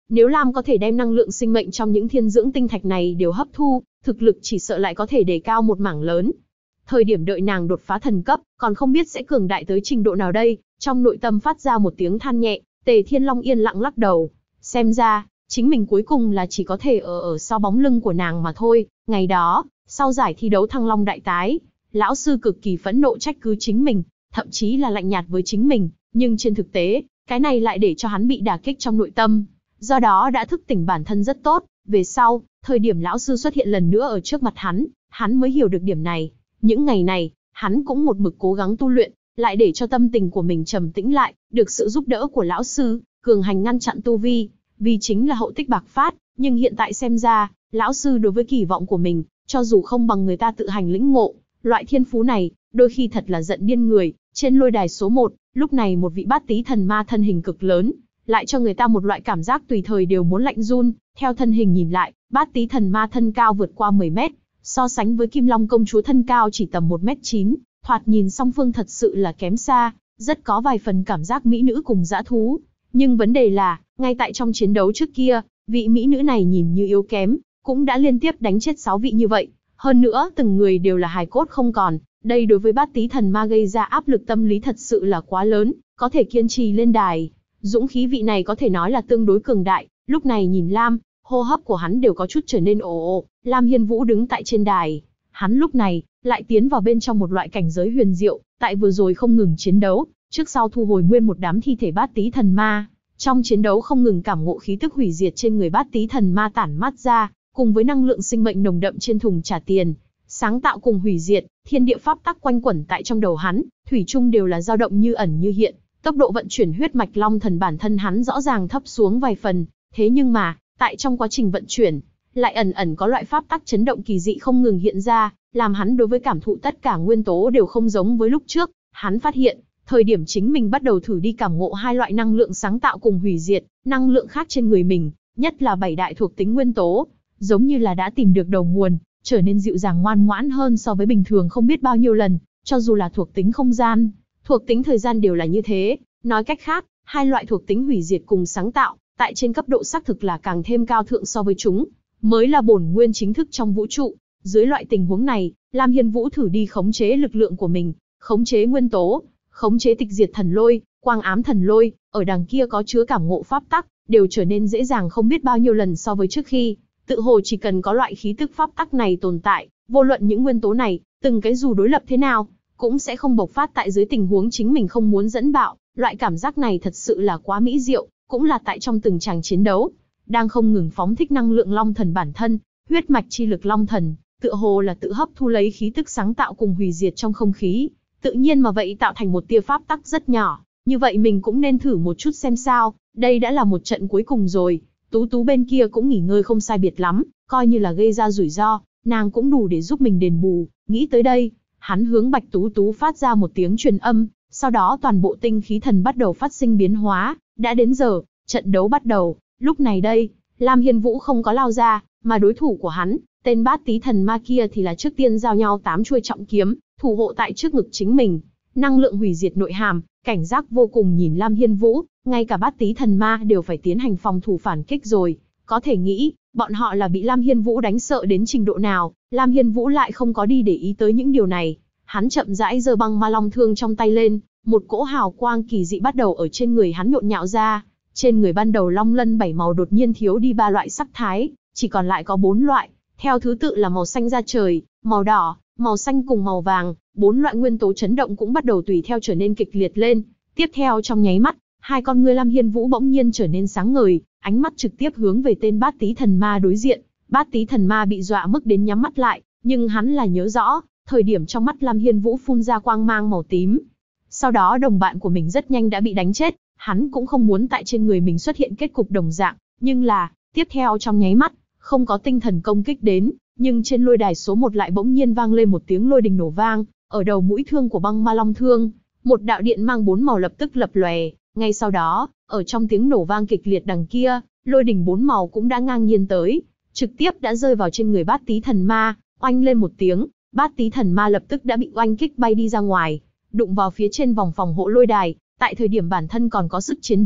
Nếu Lam có thể đem năng lượng sinh mệnh trong những thiên dưỡng tinh thạch này đều hấp thu, thực lực chỉ sợ lại có thể đề cao một mảng lớn. Thời điểm đợi nàng đột phá thần cấp, còn không biết sẽ cường đại tới trình độ nào đây. Trong nội tâm phát ra một tiếng than nhẹ, Tề Thiên Long yên lặng lắc đầu. Xem ra, chính mình cuối cùng là chỉ có thể ở sau bóng lưng của nàng mà thôi. Ngày đó, sau giải thi đấu Thăng Long đại tái, lão sư cực kỳ phẫn nộ trách cứ chính mình, thậm chí là lạnh nhạt với chính mình, nhưng trên thực tế, cái này lại để cho hắn bị đả kích trong nội tâm. Do đó đã thức tỉnh bản thân rất tốt. Về sau, thời điểm lão sư xuất hiện lần nữa ở trước mặt hắn mới hiểu được điểm này. Những ngày này, hắn cũng một mực cố gắng tu luyện, lại để cho tâm tình của mình trầm tĩnh lại, được sự giúp đỡ của lão sư, cường hành ngăn chặn tu vi, vì chính là hậu tích bạc phát, nhưng hiện tại xem ra, lão sư đối với kỳ vọng của mình, cho dù không bằng người ta tự hành lĩnh ngộ, loại thiên phú này, đôi khi thật là giận điên người. Trên lôi đài số 1, lúc này một vị bát tí thần ma thân hình cực lớn, lại cho người ta một loại cảm giác tùy thời đều muốn lạnh run. Theo thân hình nhìn lại, bát tí thần ma thân cao vượt qua 10 mét, so sánh với Kim Long công chúa thân cao chỉ tầm 1m9, thoạt nhìn song phương thật sự là kém xa, rất có vài phần cảm giác mỹ nữ cùng dã thú. Nhưng vấn đề là, ngay tại trong chiến đấu trước kia, vị mỹ nữ này nhìn như yếu kém, cũng đã liên tiếp đánh chết 6 vị như vậy. Hơn nữa, từng người đều là hài cốt không còn. Đây đối với bát tí thần ma gây ra áp lực tâm lý thật sự là quá lớn, có thể kiên trì lên đài. Dũng khí vị này có thể nói là tương đối cường đại. Lúc này nhìn Lam, hô hấp của hắn đều có chút trở nên ồ ồ. Lam Hiên Vũ đứng tại trên đài, hắn lúc này lại tiến vào bên trong một loại cảnh giới huyền diệu. Tại vừa rồi không ngừng chiến đấu, trước sau thu hồi nguyên một đám thi thể bát tí thần ma. Trong chiến đấu không ngừng cảm ngộ khí tức hủy diệt trên người bát tí thần ma tản mát ra, cùng với năng lượng sinh mệnh nồng đậm trên thùng trả tiền. Sáng tạo cùng hủy diệt, thiên địa pháp tắc quanh quẩn tại trong đầu hắn, thủy chung đều là dao động như ẩn như hiện. Tốc độ vận chuyển huyết mạch long thần bản thân hắn rõ ràng thấp xuống vài phần, thế nhưng mà, tại trong quá trình vận chuyển, lại ẩn ẩn có loại pháp tắc chấn động kỳ dị không ngừng hiện ra, làm hắn đối với cảm thụ tất cả nguyên tố đều không giống với lúc trước. Hắn phát hiện, thời điểm chính mình bắt đầu thử đi cảm ngộ hai loại năng lượng sáng tạo cùng hủy diệt, năng lượng khác trên người mình, nhất là 7 đại thuộc tính nguyên tố, giống như là đã tìm được đầu nguồn, trở nên dịu dàng ngoan ngoãn hơn so với bình thường không biết bao nhiêu lần, cho dù là thuộc tính không gian, thuộc tính thời gian đều là như thế. Nói cách khác, hai loại thuộc tính hủy diệt cùng sáng tạo, tại trên cấp độ xác thực là càng thêm cao thượng so với chúng, mới là bổn nguyên chính thức trong vũ trụ. Dưới loại tình huống này, Lam Hiên Vũ thử đi khống chế lực lượng của mình, khống chế nguyên tố, khống chế tịch diệt thần lôi, quang ám thần lôi, ở đằng kia có chứa cảm ngộ pháp tắc, đều trở nên dễ dàng không biết bao nhiêu lần so với trước khi. Tự hồ chỉ cần có loại khí tức pháp tắc này tồn tại, vô luận những nguyên tố này, từng cái dù đối lập thế nào, cũng sẽ không bộc phát tại dưới tình huống chính mình không muốn dẫn bạo. Loại cảm giác này thật sự là quá mỹ diệu, cũng là tại trong từng tràng chiến đấu, đang không ngừng phóng thích năng lượng long thần bản thân, huyết mạch chi lực long thần, tựa hồ là tự hấp thu lấy khí tức sáng tạo cùng hủy diệt trong không khí, tự nhiên mà vậy tạo thành một tia pháp tắc rất nhỏ. Như vậy mình cũng nên thử một chút xem sao, đây đã là một trận cuối cùng rồi. Tú Tú bên kia cũng nghỉ ngơi không sai biệt lắm, coi như là gây ra rủi ro, nàng cũng đủ để giúp mình đền bù. Nghĩ tới đây, hắn hướng Bạch Tú Tú phát ra một tiếng truyền âm, sau đó toàn bộ tinh khí thần bắt đầu phát sinh biến hóa. Đã đến giờ, trận đấu bắt đầu. Lúc này đây, Lam Hiên Vũ không có lao ra, mà đối thủ của hắn, tên bát tí thần ma kia thì là trước tiên giao nhau 8 chuôi trọng kiếm, thủ hộ tại trước ngực chính mình. Năng lượng hủy diệt nội hàm, cảnh giác vô cùng nhìn Lam Hiên Vũ, ngay cả bát tí thần ma đều phải tiến hành phòng thủ phản kích rồi. Có thể nghĩ, bọn họ là bị Lam Hiên Vũ đánh sợ đến trình độ nào. Lam Hiên Vũ lại không có đi để ý tới những điều này. Hắn chậm rãi giơ băng ma long thương trong tay lên, một cỗ hào quang kỳ dị bắt đầu ở trên người hắn nhộn nhạo ra. Trên người ban đầu long lân 7 màu đột nhiên thiếu đi 3 loại sắc thái, chỉ còn lại có 4 loại, theo thứ tự là màu xanh da trời, màu đỏ, màu xanh cùng màu vàng. 4 loại nguyên tố chấn động cũng bắt đầu tùy theo trở nên kịch liệt lên. Tiếp theo trong nháy mắt, hai con ngươi Lam Hiên Vũ bỗng nhiên trở nên sáng ngời, ánh mắt trực tiếp hướng về tên bát tí thần ma đối diện. Bát tí thần ma bị dọa mức đến nhắm mắt lại, nhưng hắn là nhớ rõ, thời điểm trong mắt Lam Hiên Vũ phun ra quang mang màu tím. Sau đó đồng bạn của mình rất nhanh đã bị đánh chết, hắn cũng không muốn tại trên người mình xuất hiện kết cục đồng dạng, nhưng là, tiếp theo trong nháy mắt, không có tinh thần công kích đến, nhưng trên lôi đài số 1 lại bỗng nhiên vang lên một tiếng lôi đình nổ vang, ở đầu mũi thương của băng ma long thương, một đạo điện mang 4 màu lập tức lập lòe, ngay sau đó, ở trong tiếng nổ vang kịch liệt đằng kia, lôi đình 4 màu cũng đã ngang nhiên tới, trực tiếp đã rơi vào trên người bát tí thần ma, oanh lên một tiếng, bát tí thần ma lập tức đã bị oanh kích bay đi ra ngoài, đụng vào phía trên vòng phòng hộ lôi đài. Tại thời điểm bản thân còn có sức chiến đấu,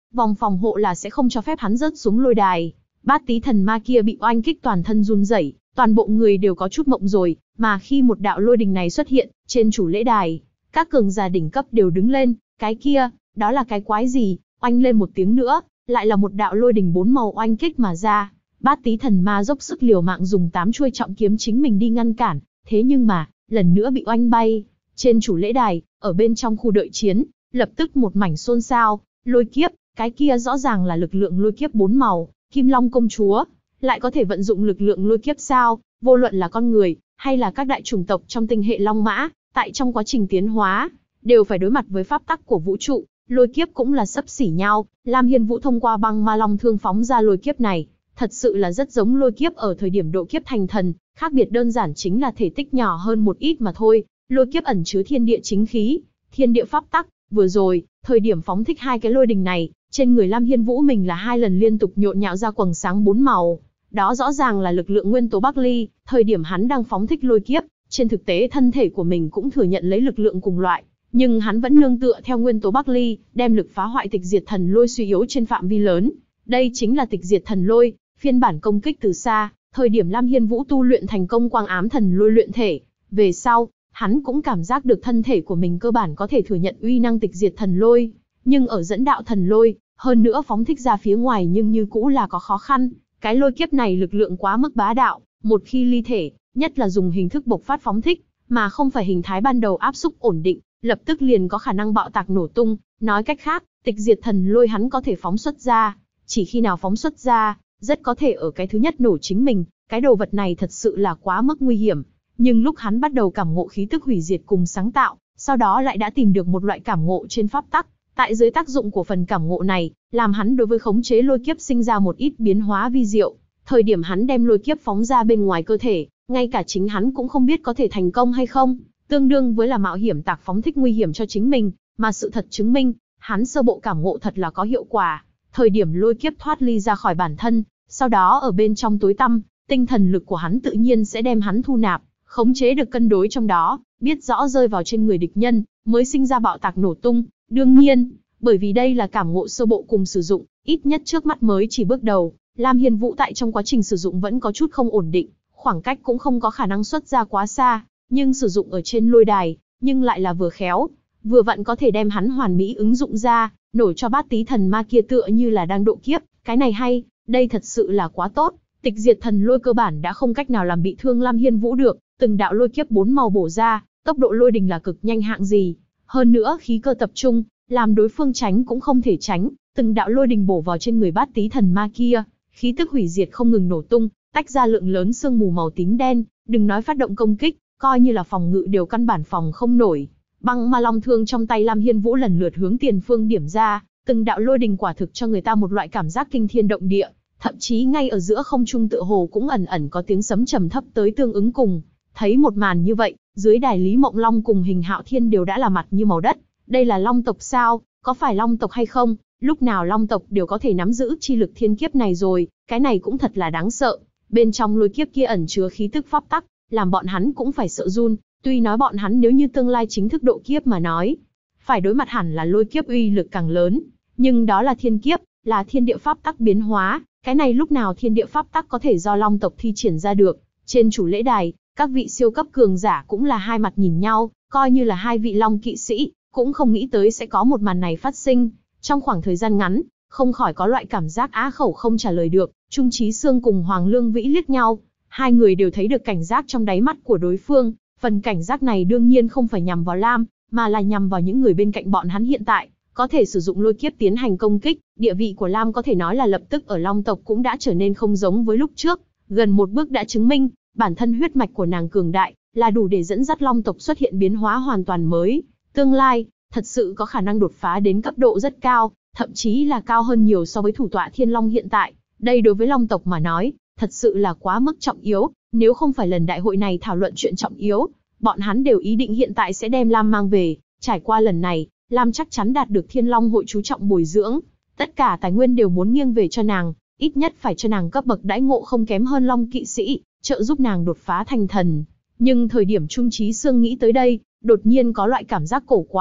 vòng phòng hộ là sẽ không cho phép hắn rớt xuống lôi đài. Bát tí thần ma kia bị oanh kích toàn thân run rẩy, toàn bộ người đều có chút mộng rồi, mà khi một đạo lôi đình này xuất hiện, trên chủ lễ đài, các cường giả đỉnh cấp đều đứng lên, cái kia, đó là cái quái gì? Oanh lên một tiếng nữa, lại là một đạo lôi đình 4 màu oanh kích mà ra. Bát tí thần ma dốc sức liều mạng dùng 8 chuôi trọng kiếm chính mình đi ngăn cản, thế nhưng mà, lần nữa bị oanh bay. Trên chủ lễ đài, ở bên trong khu đợi chiến, lập tức một mảnh xôn xao, lôi kiếp, cái kia rõ ràng là lực lượng lôi kiếp 4 màu, Kim Long công chúa, lại có thể vận dụng lực lượng lôi kiếp sao? Vô luận là con người, hay là các đại chủng tộc trong tinh hệ Long Mã, tại trong quá trình tiến hóa, đều phải đối mặt với pháp tắc của vũ trụ, lôi kiếp cũng là xấp xỉ nhau. Lam Hiên Vũ thông qua băng ma long thương phóng ra lôi kiếp này, thật sự là rất giống lôi kiếp ở thời điểm độ kiếp thành thần, khác biệt đơn giản chính là thể tích nhỏ hơn một ít mà thôi. Lôi kiếp ẩn chứa thiên địa chính khí, thiên địa pháp tắc. Vừa rồi, thời điểm phóng thích hai cái lôi đình này, trên người Lam Hiên Vũ mình là 2 lần liên tục nhộn nhạo ra quầng sáng 4 màu. Đó rõ ràng là lực lượng nguyên tố Bắc Ly, thời điểm hắn đang phóng thích lôi kiếp, trên thực tế thân thể của mình cũng thừa nhận lấy lực lượng cùng loại, nhưng hắn vẫn nương tựa theo nguyên tố Bắc Ly, đem lực phá hoại tịch diệt thần lôi suy yếu trên phạm vi lớn. Đây chính là tịch diệt thần lôi, phiên bản công kích từ xa, thời điểm Lam Hiên Vũ tu luyện thành công quang ám thần lôi luyện thể. Về sau, hắn cũng cảm giác được thân thể của mình cơ bản có thể thừa nhận uy năng tịch diệt thần lôi, nhưng ở dẫn đạo thần lôi, hơn nữa phóng thích ra phía ngoài nhưng như cũ là có khó khăn. Cái lôi kiếp này lực lượng quá mức bá đạo, một khi ly thể, nhất là dùng hình thức bộc phát phóng thích, mà không phải hình thái ban đầu áp xúc ổn định, lập tức liền có khả năng bạo tạc nổ tung. Nói cách khác, tịch diệt thần lôi hắn có thể phóng xuất ra, chỉ khi nào phóng xuất ra, rất có thể ở cái thứ nhất nổ chính mình. Cái đồ vật này thật sự là quá mức nguy hiểm. Nhưng lúc hắn bắt đầu cảm ngộ khí tức hủy diệt cùng sáng tạo, sau đó lại đã tìm được một loại cảm ngộ trên pháp tắc. Tại dưới tác dụng của phần cảm ngộ này, làm hắn đối với khống chế lôi kiếp sinh ra một ít biến hóa vi diệu. Thời điểm hắn đem lôi kiếp phóng ra bên ngoài cơ thể, ngay cả chính hắn cũng không biết có thể thành công hay không, tương đương với là mạo hiểm tạc phóng thích nguy hiểm cho chính mình, mà sự thật chứng minh, hắn sơ bộ cảm ngộ thật là có hiệu quả. Thời điểm lôi kiếp thoát ly ra khỏi bản thân, sau đó ở bên trong tối tăm, tinh thần lực của hắn tự nhiên sẽ đem hắn thu nạp, khống chế được cân đối trong đó, biết rõ rơi vào trên người địch nhân, mới sinh ra bạo tạc nổ tung. Đương nhiên, bởi vì đây là cảm ngộ sơ bộ cùng sử dụng, ít nhất trước mắt mới chỉ bước đầu, Lam Hiên Vũ tại trong quá trình sử dụng vẫn có chút không ổn định, khoảng cách cũng không có khả năng xuất ra quá xa, nhưng sử dụng ở trên lôi đài, nhưng lại là vừa khéo, vừa vặn có thể đem hắn hoàn mỹ ứng dụng ra, nổi cho bát tí thần ma kia tựa như là đang độ kiếp. Cái này hay, đây thật sự là quá tốt. Tịch diệt thần lôi cơ bản đã không cách nào làm bị thương Lam Hiên Vũ được, từng đạo lôi kiếp 4 màu bổ ra, tốc độ lôi đình là cực nhanh hạng gì. Hơn nữa khí cơ tập trung, làm đối phương tránh cũng không thể tránh, từng đạo lôi đình bổ vào trên người bát tí thần ma kia, khí tức hủy diệt không ngừng nổ tung, tách ra lượng lớn sương mù màu tím đen, đừng nói phát động công kích, coi như là phòng ngự đều căn bản phòng không nổi. Băng ma long thương trong tay Lam Hiên Vũ lần lượt hướng tiền phương điểm ra, từng đạo lôi đình quả thực cho người ta một loại cảm giác kinh thiên động địa, thậm chí ngay ở giữa không trung tựa hồ cũng ẩn ẩn có tiếng sấm trầm thấp tới tương ứng cùng. Thấy một màn như vậy, dưới đài Lý Mộng Long cùng Hình Hạo Thiên đều đã là mặt như màu đất. Đây là Long tộc sao? Có phải Long tộc hay không? Lúc nào Long tộc đều có thể nắm giữ chi lực thiên kiếp này rồi, cái này cũng thật là đáng sợ. Bên trong lôi kiếp kia ẩn chứa khí tức pháp tắc, làm bọn hắn cũng phải sợ run. Tuy nói bọn hắn nếu như tương lai chính thức độ kiếp mà nói, phải đối mặt hẳn là lôi kiếp uy lực càng lớn, nhưng đó là thiên kiếp, là thiên địa pháp tắc biến hóa, cái này lúc nào thiên địa pháp tắc có thể do Long tộc thi triển ra được. Trên chủ lễ đài, các vị siêu cấp cường giả cũng là hai mặt nhìn nhau, coi như là hai vị Long kỵ sĩ, cũng không nghĩ tới sẽ có một màn này phát sinh. Trong khoảng thời gian ngắn, không khỏi có loại cảm giác á khẩu không trả lời được. Trung Chí Sương cùng Hoàng Lương Vĩ liếc nhau, hai người đều thấy được cảnh giác trong đáy mắt của đối phương. Phần cảnh giác này đương nhiên không phải nhằm vào Lam, mà là nhằm vào những người bên cạnh bọn hắn hiện tại, có thể sử dụng lôi kiếp tiến hành công kích. Địa vị của Lam có thể nói là lập tức ở Long tộc cũng đã trở nên không giống với lúc trước, gần một bước đã chứng minh, bản thân huyết mạch của nàng cường đại, là đủ để dẫn dắt Long tộc xuất hiện biến hóa hoàn toàn mới. Tương lai, thật sự có khả năng đột phá đến cấp độ rất cao, thậm chí là cao hơn nhiều so với thủ tọa Thiên Long hiện tại. Đây đối với Long tộc mà nói, thật sự là quá mức trọng yếu, nếu không phải lần đại hội này thảo luận chuyện trọng yếu, bọn hắn đều ý định hiện tại sẽ đem Lam mang về. Trải qua lần này, Lam chắc chắn đạt được Thiên Long hội chú trọng bồi dưỡng, tất cả tài nguyên đều muốn nghiêng về cho nàng, ít nhất phải cho nàng cấp bậc đãi ngộ không kém hơn Long kỵ sĩ, trợ giúp nàng đột phá thành thần. Nhưng thời điểm Trung Chí Sương nghĩ tới đây, đột nhiên có loại cảm giác cổ quái,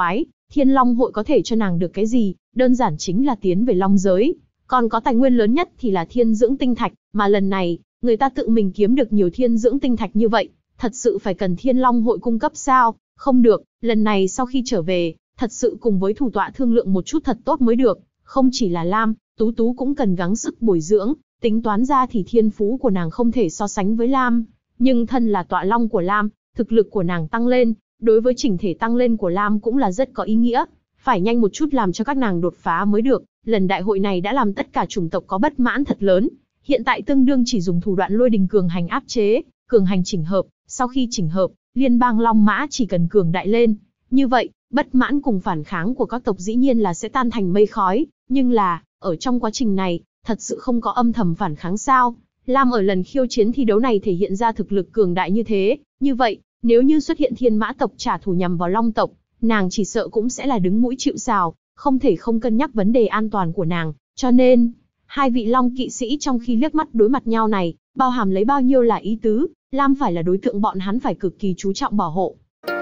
Thiên Long hội có thể cho nàng được cái gì, đơn giản chính là tiến về Long giới. Còn có tài nguyên lớn nhất thì là thiên dưỡng tinh thạch, mà lần này, người ta tự mình kiếm được nhiều thiên dưỡng tinh thạch như vậy, thật sự phải cần Thiên Long hội cung cấp sao? Không được, lần này sau khi trở về, thật sự cùng với thủ tọa thương lượng một chút thật tốt mới được. Không chỉ là Lam, Tú Tú cũng cần gắng sức bồi dưỡng, tính toán ra thì thiên phú của nàng không thể so sánh với Lam. Nhưng thân là tọa long của Lam, thực lực của nàng tăng lên, đối với chỉnh thể tăng lên của Lam cũng là rất có ý nghĩa. Phải nhanh một chút làm cho các nàng đột phá mới được. Lần đại hội này đã làm tất cả chủng tộc có bất mãn thật lớn. Hiện tại tương đương chỉ dùng thủ đoạn lôi đình cường hành áp chế, cường hành chỉnh hợp. Sau khi chỉnh hợp, liên bang Long Mã chỉ cần cường đại lên. Như vậy, bất mãn cùng phản kháng của các tộc dĩ nhiên là sẽ tan thành mây khói. Nhưng là, ở trong quá trình này, thật sự không có âm thầm phản kháng sao? Lam ở lần khiêu chiến thi đấu này thể hiện ra thực lực cường đại như thế. Như vậy, nếu như xuất hiện thiên mã tộc trả thù nhằm vào Long tộc, nàng chỉ sợ cũng sẽ là đứng mũi chịu sào, không thể không cân nhắc vấn đề an toàn của nàng. Cho nên, hai vị Long kỵ sĩ trong khi liếc mắt đối mặt nhau này, bao hàm lấy bao nhiêu là ý tứ, Lam phải là đối tượng bọn hắn phải cực kỳ chú trọng bảo hộ.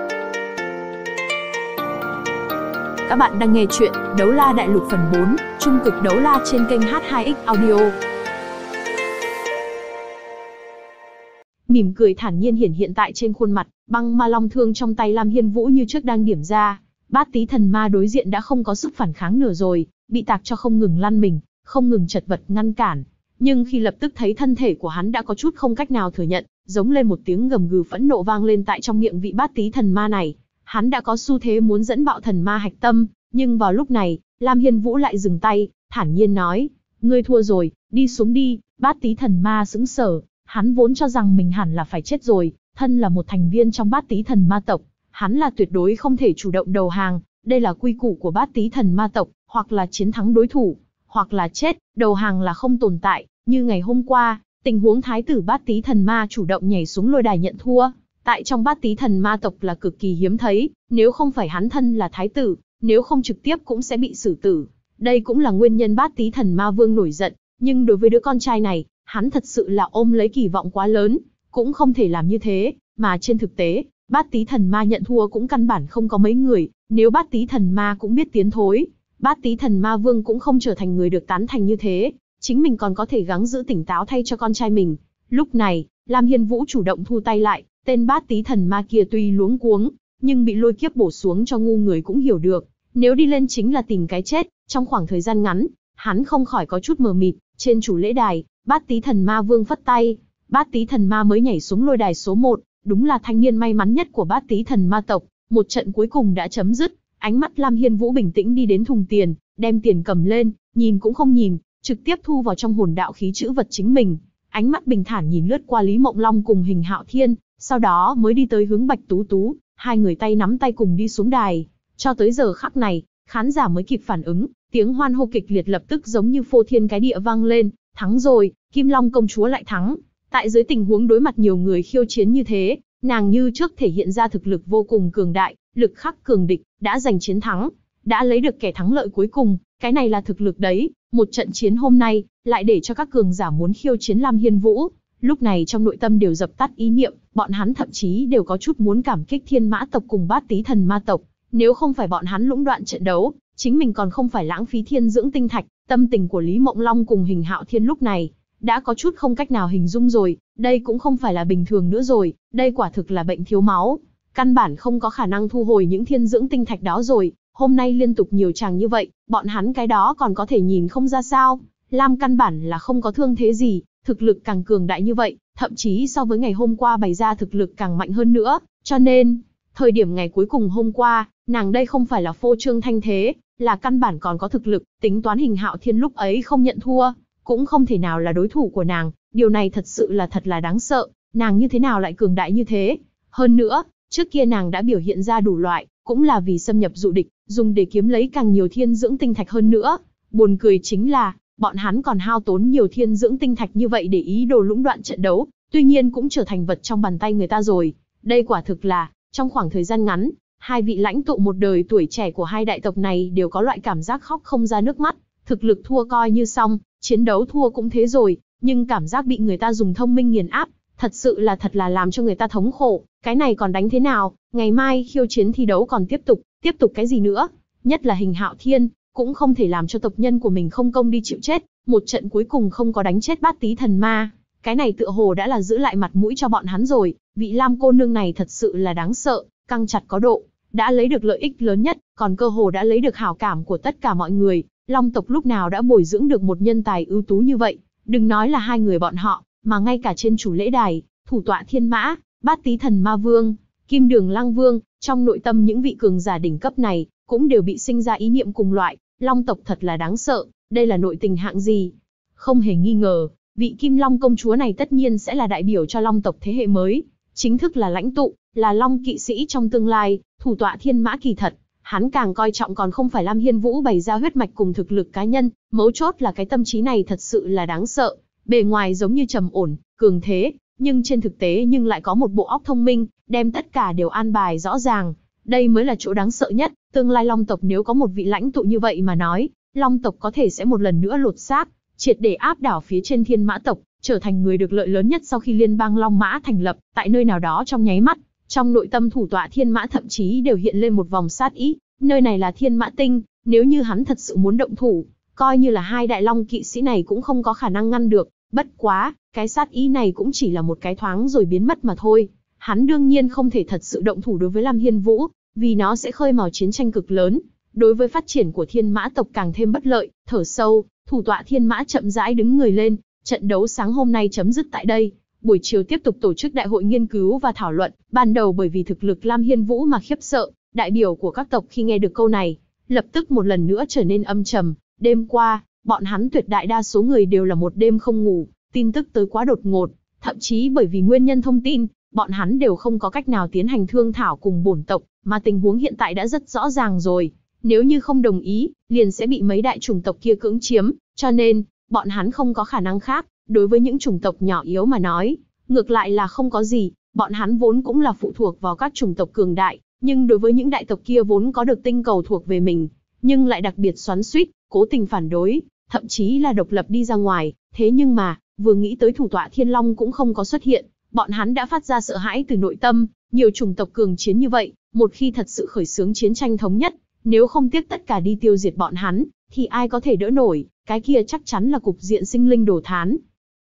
Các bạn đang nghe chuyện Đấu La Đại Lục phần 4, Trung cực đấu la trên kênh H2X Audio. Mỉm cười thản nhiên hiện tại trên khuôn mặt, băng ma long thương trong tay Lam Hiên Vũ như trước đang điểm ra. Bát Tý thần ma đối diện đã không có sức phản kháng nữa rồi, bị tạc cho không ngừng lăn mình, không ngừng chật vật ngăn cản. Nhưng khi lập tức thấy thân thể của hắn đã có chút không cách nào thừa nhận, giống lên một tiếng gầm gừ phẫn nộ vang lên tại trong miệng vị Bát Tý thần ma này. Hắn đã có xu thế muốn dẫn bạo thần ma hạch tâm, nhưng vào lúc này, Lam Hiên Vũ lại dừng tay, thản nhiên nói: "Ngươi thua rồi, đi xuống đi." Bát Tý thần ma sững sờ, hắn vốn cho rằng mình hẳn là phải chết rồi, thân là một thành viên trong Bát Tý thần ma tộc, hắn là tuyệt đối không thể chủ động đầu hàng, đây là quy củ của Bát Tý thần ma tộc, hoặc là chiến thắng đối thủ, hoặc là chết, đầu hàng là không tồn tại. Như ngày hôm qua, tình huống thái tử Bát Tý thần ma chủ động nhảy xuống lôi đài nhận thua, tại trong Bát Tý thần ma tộc là cực kỳ hiếm thấy, nếu không phải hắn thân là thái tử, nếu không trực tiếp cũng sẽ bị xử tử. Đây cũng là nguyên nhân Bát Tý thần ma vương nổi giận, nhưng đối với đứa con trai này, hắn thật sự là ôm lấy kỳ vọng quá lớn, cũng không thể làm như thế, mà trên thực tế, Bát Tý thần ma nhận thua cũng căn bản không có mấy người, nếu Bát Tý thần ma cũng biết tiến thối, Bát Tý thần ma vương cũng không trở thành người được tán thành như thế, chính mình còn có thể gắng giữ tỉnh táo thay cho con trai mình. Lúc này, Lam Hiên Vũ chủ động thu tay lại, tên Bát Tý thần ma kia tuy luống cuống, nhưng bị lôi kiếp bổ xuống cho ngu người cũng hiểu được, nếu đi lên chính là tìm cái chết. Trong khoảng thời gian ngắn, hắn không khỏi có chút mờ mịt. Trên chủ lễ đài, Bát Tý thần ma vương phất tay, Bát Tý thần ma mới nhảy xuống lôi đài số 1, đúng là thanh niên may mắn nhất của Bát Tý thần ma tộc. Một trận cuối cùng đã chấm dứt, ánh mắt Lam Hiên Vũ bình tĩnh đi đến thùng tiền, đem tiền cầm lên, nhìn cũng không nhìn, trực tiếp thu vào trong hồn đạo khí trữ vật chính mình. Ánh mắt bình thản nhìn lướt qua Lý Mộng Long cùng Hình Hạo Thiên, sau đó mới đi tới hướng Bạch Tú Tú, hai người tay nắm tay cùng đi xuống đài. Cho tới giờ khắc này, khán giả mới kịp phản ứng, tiếng hoan hô kịch liệt lập tức giống như phô thiên cái địa vang lên, thắng rồi, Kim Long công chúa lại thắng. Tại dưới tình huống đối mặt nhiều người khiêu chiến như thế, nàng như trước thể hiện ra thực lực vô cùng cường đại, lực khắc cường địch, đã giành chiến thắng, đã lấy được kẻ thắng lợi cuối cùng, cái này là thực lực đấy. Một trận chiến hôm nay, lại để cho các cường giả muốn khiêu chiến Lam Hiên Vũ, lúc này trong nội tâm đều dập tắt ý niệm, bọn hắn thậm chí đều có chút muốn cảm kích Thiên Mã tộc cùng Bát Tý thần ma tộc, nếu không phải bọn hắn lũng đoạn trận đấu, chính mình còn không phải lãng phí thiên dưỡng tinh thạch. Tâm tình của Lý Mộng Long cùng Hình Hạo Thiên lúc này đã có chút không cách nào hình dung rồi, đây cũng không phải là bình thường nữa rồi, đây quả thực là bệnh thiếu máu, căn bản không có khả năng thu hồi những thiên dưỡng tinh thạch đó rồi. Hôm nay liên tục nhiều chàng như vậy, bọn hắn cái đó còn có thể nhìn không ra sao? Lam căn bản là không có thương thế gì, thực lực càng cường đại như vậy, thậm chí so với ngày hôm qua bày ra thực lực càng mạnh hơn nữa, cho nên, thời điểm ngày cuối cùng hôm qua, nàng đây không phải là phô trương thanh thế, là căn bản còn có thực lực. Tính toán Hình Hạo Thiên lúc ấy không nhận thua, cũng không thể nào là đối thủ của nàng, điều này thật sự là thật là đáng sợ, nàng như thế nào lại cường đại như thế? Hơn nữa, trước kia nàng đã biểu hiện ra đủ loại, cũng là vì xâm nhập dụ địch, dùng để kiếm lấy càng nhiều thiên dưỡng tinh thạch hơn nữa. Buồn cười chính là, bọn hắn còn hao tốn nhiều thiên dưỡng tinh thạch như vậy để ý đồ lũng đoạn trận đấu, tuy nhiên cũng trở thành vật trong bàn tay người ta rồi. Đây quả thực là, trong khoảng thời gian ngắn, hai vị lãnh tụ một đời tuổi trẻ của hai đại tộc này đều có loại cảm giác khóc không ra nước mắt. Thực lực thua coi như xong, chiến đấu thua cũng thế rồi, nhưng cảm giác bị người ta dùng thông minh nghiền áp, thật sự là thật là làm cho người ta thống khổ. Cái này còn đánh thế nào? Ngày mai khiêu chiến thi đấu còn tiếp tục tiếp tục cái gì nữa? Nhất là Hình Hạo Thiên, cũng không thể làm cho tộc nhân của mình không công đi chịu chết, một trận cuối cùng không có đánh chết Bát Tý Thần Ma. Cái này tựa hồ đã là giữ lại mặt mũi cho bọn hắn rồi, vị Lam cô nương này thật sự là đáng sợ, căng chặt có độ, đã lấy được lợi ích lớn nhất, còn cơ hồ đã lấy được hảo cảm của tất cả mọi người. Long tộc lúc nào đã bồi dưỡng được một nhân tài ưu tú như vậy, đừng nói là hai người bọn họ, mà ngay cả trên chủ lễ đài, thủ tọa Thiên Mã, Bát Tý Thần Ma Vương, Kim Đường Lăng Vương, trong nội tâm những vị cường giả đỉnh cấp này, cũng đều bị sinh ra ý niệm cùng loại, Long tộc thật là đáng sợ, đây là nội tình hạng gì? Không hề nghi ngờ, vị Kim Long công chúa này tất nhiên sẽ là đại biểu cho Long tộc thế hệ mới, chính thức là lãnh tụ, là Long kỵ sĩ trong tương lai, thủ tọa Thiên Mã kỳ thật. Hắn càng coi trọng còn không phải Lam Hiên Vũ bày ra huyết mạch cùng thực lực cá nhân, mấu chốt là cái tâm trí này thật sự là đáng sợ. Bề ngoài giống như trầm ổn, cường thế, nhưng trên thực tế nhưng lại có một bộ óc thông minh, đem tất cả đều an bài rõ ràng. Đây mới là chỗ đáng sợ nhất, tương lai Long tộc nếu có một vị lãnh tụ như vậy mà nói, Long tộc có thể sẽ một lần nữa lột xác, triệt để áp đảo phía trên Thiên Mã tộc, trở thành người được lợi lớn nhất sau khi liên bang Long Mã thành lập, tại nơi nào đó trong nháy mắt. Trong nội tâm thủ tọa Thiên Mã thậm chí đều hiện lên một vòng sát ý, nơi này là Thiên Mã Tinh, nếu như hắn thật sự muốn động thủ, coi như là hai đại long kỵ sĩ này cũng không có khả năng ngăn được, bất quá, cái sát ý này cũng chỉ là một cái thoáng rồi biến mất mà thôi. Hắn đương nhiên không thể thật sự động thủ đối với Lam Hiên Vũ, vì nó sẽ khơi mào chiến tranh cực lớn, đối với phát triển của Thiên Mã tộc càng thêm bất lợi. Thở sâu, thủ tọa Thiên Mã chậm rãi đứng người lên, trận đấu sáng hôm nay chấm dứt tại đây. Buổi chiều tiếp tục tổ chức đại hội nghiên cứu và thảo luận, ban đầu bởi vì thực lực Lam Hiên Vũ mà khiếp sợ, đại biểu của các tộc khi nghe được câu này, lập tức một lần nữa trở nên âm trầm. Đêm qua, bọn hắn tuyệt đại đa số người đều là một đêm không ngủ, tin tức tới quá đột ngột, thậm chí bởi vì nguyên nhân thông tin, bọn hắn đều không có cách nào tiến hành thương thảo cùng bổn tộc, mà tình huống hiện tại đã rất rõ ràng rồi. Nếu như không đồng ý, liền sẽ bị mấy đại chủng tộc kia cưỡng chiếm, cho nên, bọn hắn không có khả năng khác. Đối với những chủng tộc nhỏ yếu mà nói, ngược lại là không có gì, bọn hắn vốn cũng là phụ thuộc vào các chủng tộc cường đại, nhưng đối với những đại tộc kia vốn có được tinh cầu thuộc về mình, nhưng lại đặc biệt xoắn xuýt, cố tình phản đối, thậm chí là độc lập đi ra ngoài. Thế nhưng mà, vừa nghĩ tới thủ tọa Thiên Long cũng không có xuất hiện, bọn hắn đã phát ra sợ hãi từ nội tâm. Nhiều chủng tộc cường chiến như vậy, một khi thật sự khởi xướng chiến tranh thống nhất, nếu không tiếc tất cả đi tiêu diệt bọn hắn, thì ai có thể đỡ nổi, cái kia chắc chắn là cục diện sinh linh đồ thán.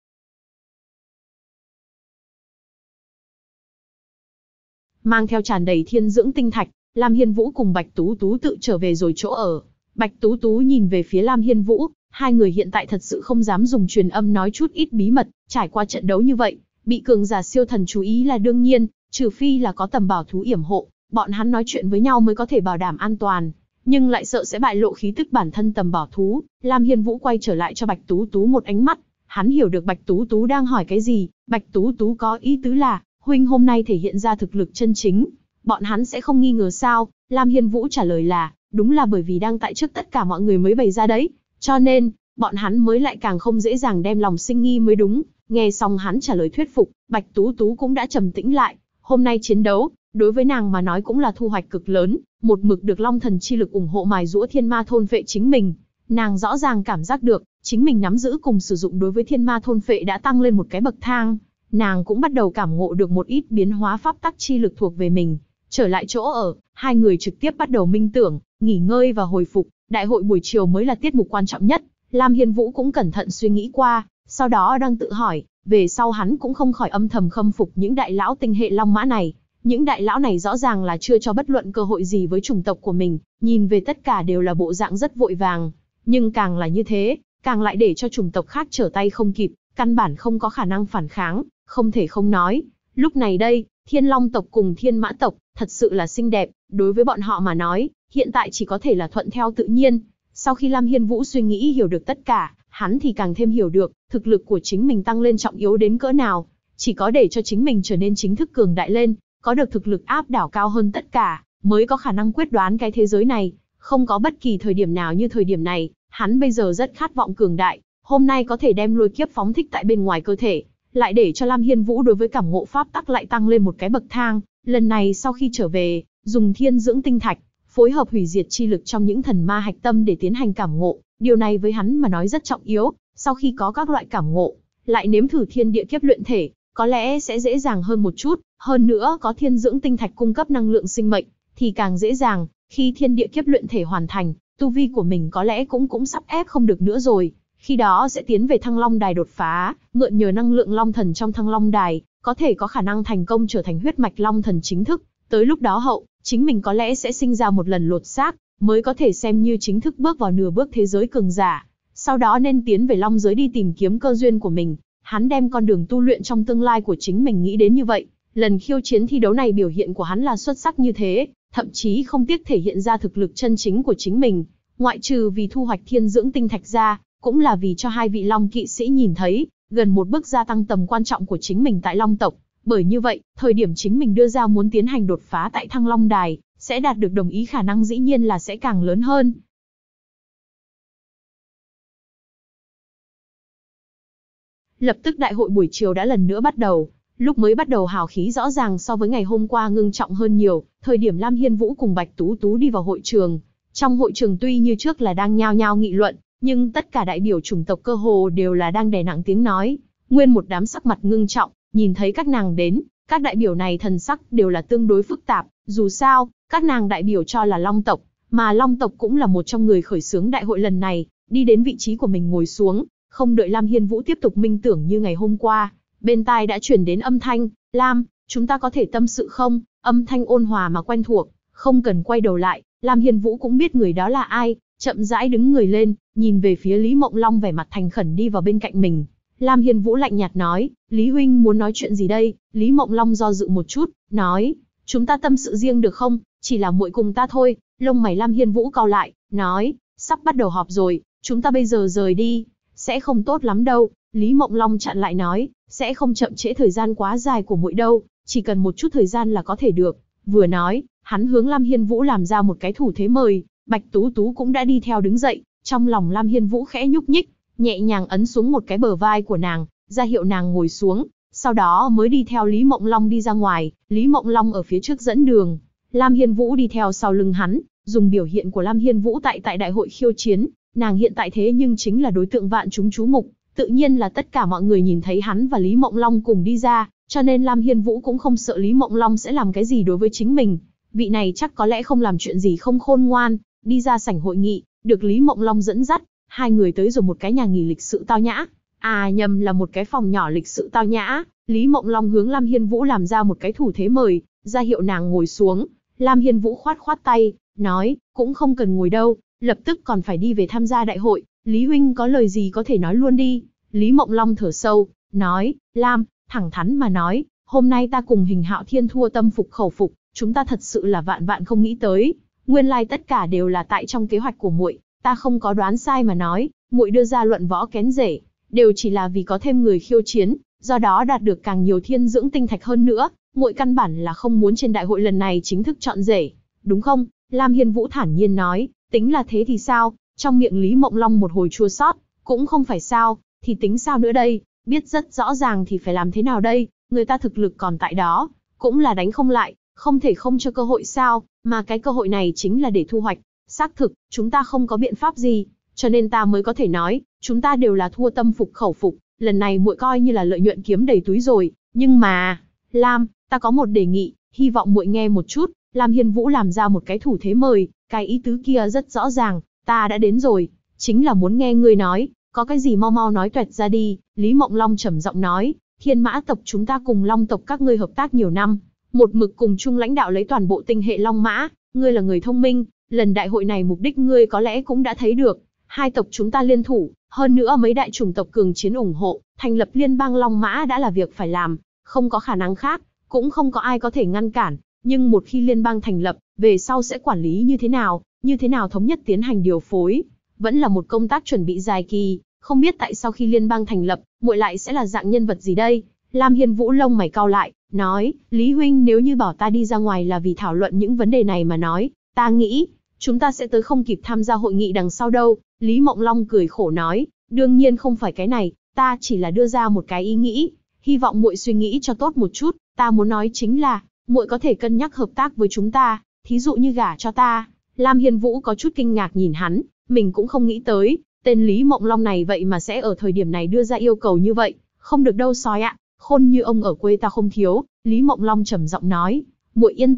Mang theo tràn đầy thiên dưỡng tinh thạch, Lam Hiên Vũ cùng Bạch Tú Tú tự trở về rồi chỗ ở. Bạch Tú Tú nhìn về phía Lam Hiên Vũ, hai người hiện tại thật sự không dám dùng truyền âm nói chút ít bí mật, trải qua trận đấu như vậy, bị cường giả siêu thần chú ý là đương nhiên, trừ phi là có tầm bảo thú yểm hộ, bọn hắn nói chuyện với nhau mới có thể bảo đảm an toàn, nhưng lại sợ sẽ bại lộ khí tức bản thân tầm bảo thú. Lam Hiên Vũ quay trở lại cho Bạch Tú Tú một ánh mắt, hắn hiểu được Bạch Tú Tú đang hỏi cái gì. Bạch Tú Tú có ý tứ là, huynh hôm nay thể hiện ra thực lực chân chính, bọn hắn sẽ không nghi ngờ sao? Lam Hiên Vũ trả lời là, đúng là bởi vì đang tại trước tất cả mọi người mới bày ra đấy, cho nên, bọn hắn mới lại càng không dễ dàng đem lòng sinh nghi mới đúng. Nghe xong hắn trả lời thuyết phục, Bạch Tú Tú cũng đã trầm tĩnh lại. Hôm nay chiến đấu, đối với nàng mà nói cũng là thu hoạch cực lớn, một mực được Long Thần chi lực ủng hộ mài giũa thiên ma thôn phệ chính mình. Nàng rõ ràng cảm giác được, chính mình nắm giữ cùng sử dụng đối với thiên ma thôn phệ đã tăng lên một cái bậc thang. Nàng cũng bắt đầu cảm ngộ được một ít biến hóa pháp tắc chi lực thuộc về mình. Trở lại chỗ ở, hai người trực tiếp bắt đầu minh tưởng, nghỉ ngơi và hồi phục. Đại hội buổi chiều mới là tiết mục quan trọng nhất. Lam Hiên Vũ cũng cẩn thận suy nghĩ qua, sau đó đang tự hỏi, về sau hắn cũng không khỏi âm thầm khâm phục những đại lão tinh hệ Long Mã này. Những đại lão này rõ ràng là chưa cho bất luận cơ hội gì với chủng tộc của mình, nhìn về tất cả đều là bộ dạng rất vội vàng. Nhưng càng là như thế, càng lại để cho chủng tộc khác trở tay không kịp, căn bản không có khả năng phản kháng. Không thể không nói, lúc này đây, Thiên Long tộc cùng Thiên Mã tộc, thật sự là xinh đẹp, đối với bọn họ mà nói, hiện tại chỉ có thể là thuận theo tự nhiên. Sau khi Lam Hiên Vũ suy nghĩ hiểu được tất cả, hắn thì càng thêm hiểu được, thực lực của chính mình tăng lên trọng yếu đến cỡ nào. Chỉ có để cho chính mình trở nên chính thức cường đại lên, có được thực lực áp đảo cao hơn tất cả, mới có khả năng quyết đoán cái thế giới này. Không có bất kỳ thời điểm nào như thời điểm này, hắn bây giờ rất khát vọng cường đại, hôm nay có thể đem lôi kiếp phóng thích tại bên ngoài cơ thể, lại để cho Lam Hiên Vũ đối với cảm ngộ pháp tắc lại tăng lên một cái bậc thang. Lần này sau khi trở về, dùng thiên dưỡng tinh thạch, phối hợp hủy diệt chi lực trong những thần ma hạch tâm để tiến hành cảm ngộ, điều này với hắn mà nói rất trọng yếu. Sau khi có các loại cảm ngộ, lại nếm thử thiên địa kiếp luyện thể, có lẽ sẽ dễ dàng hơn một chút. Hơn nữa có thiên dưỡng tinh thạch cung cấp năng lượng sinh mệnh, thì càng dễ dàng. Khi thiên địa kiếp luyện thể hoàn thành, tu vi của mình có lẽ cũng sắp ép không được nữa rồi. Khi đó sẽ tiến về Thăng Long Đài đột phá, mượn nhờ năng lượng Long Thần trong Thăng Long Đài, có thể có khả năng thành công trở thành huyết mạch Long Thần chính thức. Tới lúc đó chính mình có lẽ sẽ sinh ra một lần lột xác, mới có thể xem như chính thức bước vào nửa bước thế giới cường giả. Sau đó nên tiến về Long giới đi tìm kiếm cơ duyên của mình. Hắn đem con đường tu luyện trong tương lai của chính mình nghĩ đến như vậy. Lần khiêu chiến thi đấu này biểu hiện của hắn là xuất sắc như thế, thậm chí không tiếc thể hiện ra thực lực chân chính của chính mình. Ngoại trừ vì thu hoạch thiên dưỡng tinh thạch ra, cũng là vì cho hai vị Long kỵ sĩ nhìn thấy, gần một bước gia tăng tầm quan trọng của chính mình tại Long tộc. Bởi như vậy, thời điểm chính mình đưa ra muốn tiến hành đột phá tại Thăng Long Đài, sẽ đạt được đồng ý khả năng dĩ nhiên là sẽ càng lớn hơn. Lập tức đại hội buổi chiều đã lần nữa bắt đầu. Lúc mới bắt đầu hào khí rõ ràng so với ngày hôm qua ngưng trọng hơn nhiều, thời điểm Lam Hiên Vũ cùng Bạch Tú Tú đi vào hội trường. Trong hội trường tuy như trước là đang nhao nhao nghị luận, nhưng tất cả đại biểu chủng tộc cơ hồ đều là đang đè nặng tiếng nói. Nguyên một đám sắc mặt ngưng trọng, nhìn thấy các nàng đến, các đại biểu này thần sắc đều là tương đối phức tạp, dù sao, các nàng đại biểu cho là Long tộc, mà Long tộc cũng là một trong người khởi xướng đại hội lần này, đi đến vị trí của mình ngồi xuống, không đợi Lam Hiên Vũ tiếp tục minh tưởng như ngày hôm qua, bên tai đã truyền đến âm thanh, "Lam, chúng ta có thể tâm sự không?" Âm thanh ôn hòa mà quen thuộc, không cần quay đầu lại, Lam Hiên Vũ cũng biết người đó là ai, chậm rãi đứng người lên, nhìn về phía Lý Mộng Long vẻ mặt thành khẩn đi vào bên cạnh mình. Lam Hiên Vũ lạnh nhạt nói, "Lý huynh muốn nói chuyện gì đây?" Lý Mộng Long do dự một chút, nói, "Chúng ta tâm sự riêng được không? Chỉ là muội cùng ta thôi." Lông mày Lam Hiên Vũ cau lại, nói, "Sắp bắt đầu họp rồi, chúng ta bây giờ rời đi, sẽ không tốt lắm đâu." Lý Mộng Long chặn lại nói, "Sẽ không chậm trễ thời gian quá dài của muội đâu, chỉ cần một chút thời gian là có thể được." Vừa nói, hắn hướng Lam Hiên Vũ làm ra một cái thủ thế mời, Bạch Tú Tú cũng đã đi theo đứng dậy, trong lòng Lam Hiên Vũ khẽ nhúc nhích, nhẹ nhàng ấn xuống một cái bờ vai của nàng, ra hiệu nàng ngồi xuống, sau đó mới đi theo Lý Mộng Long đi ra ngoài. Lý Mộng Long ở phía trước dẫn đường, Lam Hiên Vũ đi theo sau lưng hắn, dùng biểu hiện của Lam Hiên Vũ tại đại hội khiêu chiến, nàng hiện tại thế nhưng chính là đối tượng vạn chúng chú mục, tự nhiên là tất cả mọi người nhìn thấy hắn và Lý Mộng Long cùng đi ra, cho nên Lam Hiên Vũ cũng không sợ Lý Mộng Long sẽ làm cái gì đối với chính mình. Vị này chắc có lẽ không làm chuyện gì không khôn ngoan. Đi ra sảnh hội nghị, được Lý Mộng Long dẫn dắt, hai người tới rồi một cái nhà nghỉ lịch sự tao nhã. Nhầm là một cái phòng nhỏ lịch sự tao nhã. Lý Mộng Long hướng Lam Hiên Vũ làm ra một cái thủ thế mời, ra hiệu nàng ngồi xuống. Lam Hiên Vũ khoát khoát tay, nói, cũng không cần ngồi đâu, lập tức còn phải đi về tham gia đại hội. Lý huynh có lời gì có thể nói luôn đi. Lý Mộng Long thở sâu, nói, Lam, thẳng thắn mà nói, hôm nay ta cùng Hình Hạo Thiên thua tâm phục khẩu phục, chúng ta thật sự là vạn vạn không nghĩ tới. Nguyên lai tất cả đều là tại trong kế hoạch của muội, ta không có đoán sai mà nói, muội đưa ra luận võ kén rể, đều chỉ là vì có thêm người khiêu chiến, do đó đạt được càng nhiều thiên dưỡng tinh thạch hơn nữa, muội căn bản là không muốn trên đại hội lần này chính thức chọn rể, đúng không? Lam Hiên Vũ thản nhiên nói, tính là thế thì sao? Trong miệng Lý Mộng Long một hồi chua xót, cũng không phải sao, thì tính sao nữa đây, biết rất rõ ràng thì phải làm thế nào đây, người ta thực lực còn tại đó, cũng là đánh không lại, không thể không cho cơ hội sao, mà cái cơ hội này chính là để thu hoạch. Xác thực, chúng ta không có biện pháp gì, cho nên ta mới có thể nói, chúng ta đều là thua tâm phục khẩu phục, lần này muội coi như là lợi nhuận kiếm đầy túi rồi, nhưng mà, Lam, ta có một đề nghị, hy vọng muội nghe một chút. Lam Hiên Vũ làm ra một cái thủ thế mời, cái ý tứ kia rất rõ ràng, ta đã đến rồi, chính là muốn nghe ngươi nói, có cái gì mau mau nói toẹt ra đi. Lý Mộng Long trầm giọng nói, Thiên Mã tộc chúng ta cùng Long tộc các ngươi hợp tác nhiều năm, một mực cùng chung lãnh đạo lấy toàn bộ tinh hệ Long Mã, ngươi là người thông minh, lần đại hội này mục đích ngươi có lẽ cũng đã thấy được, hai tộc chúng ta liên thủ, hơn nữa mấy đại chủng tộc cường chiến ủng hộ, thành lập liên bang Long Mã đã là việc phải làm, không có khả năng khác, cũng không có ai có thể ngăn cản, nhưng một khi liên bang thành lập, về sau sẽ quản lý như thế nào thống nhất tiến hành điều phối, vẫn là một công tác chuẩn bị dài kỳ, không biết tại sao khi liên bang thành lập, muội lại sẽ là dạng nhân vật gì đây? Lam Hiên Vũ lông mày cau lại, nói, Lý huynh nếu như bảo ta đi ra ngoài là vì thảo luận những vấn đề này mà nói, ta nghĩ, chúng ta sẽ tới không kịp tham gia hội nghị đằng sau đâu. Lý Mộng Long cười khổ nói, đương nhiên không phải cái này, ta chỉ là đưa ra một cái ý nghĩ, hy vọng muội suy nghĩ cho tốt một chút, ta muốn nói chính là, muội có thể cân nhắc hợp tác với chúng ta, thí dụ như gả cho ta. Lam Hiên Vũ có chút kinh ngạc nhìn hắn, mình cũng không nghĩ tới, tên Lý Mộng Long này vậy mà sẽ ở thời điểm này đưa ra yêu cầu như vậy, không được đâu sói ạ, khôn như ông ở quê ta không thiếu. Lý Mộng Long trầm giọng nói, muội yên tâm,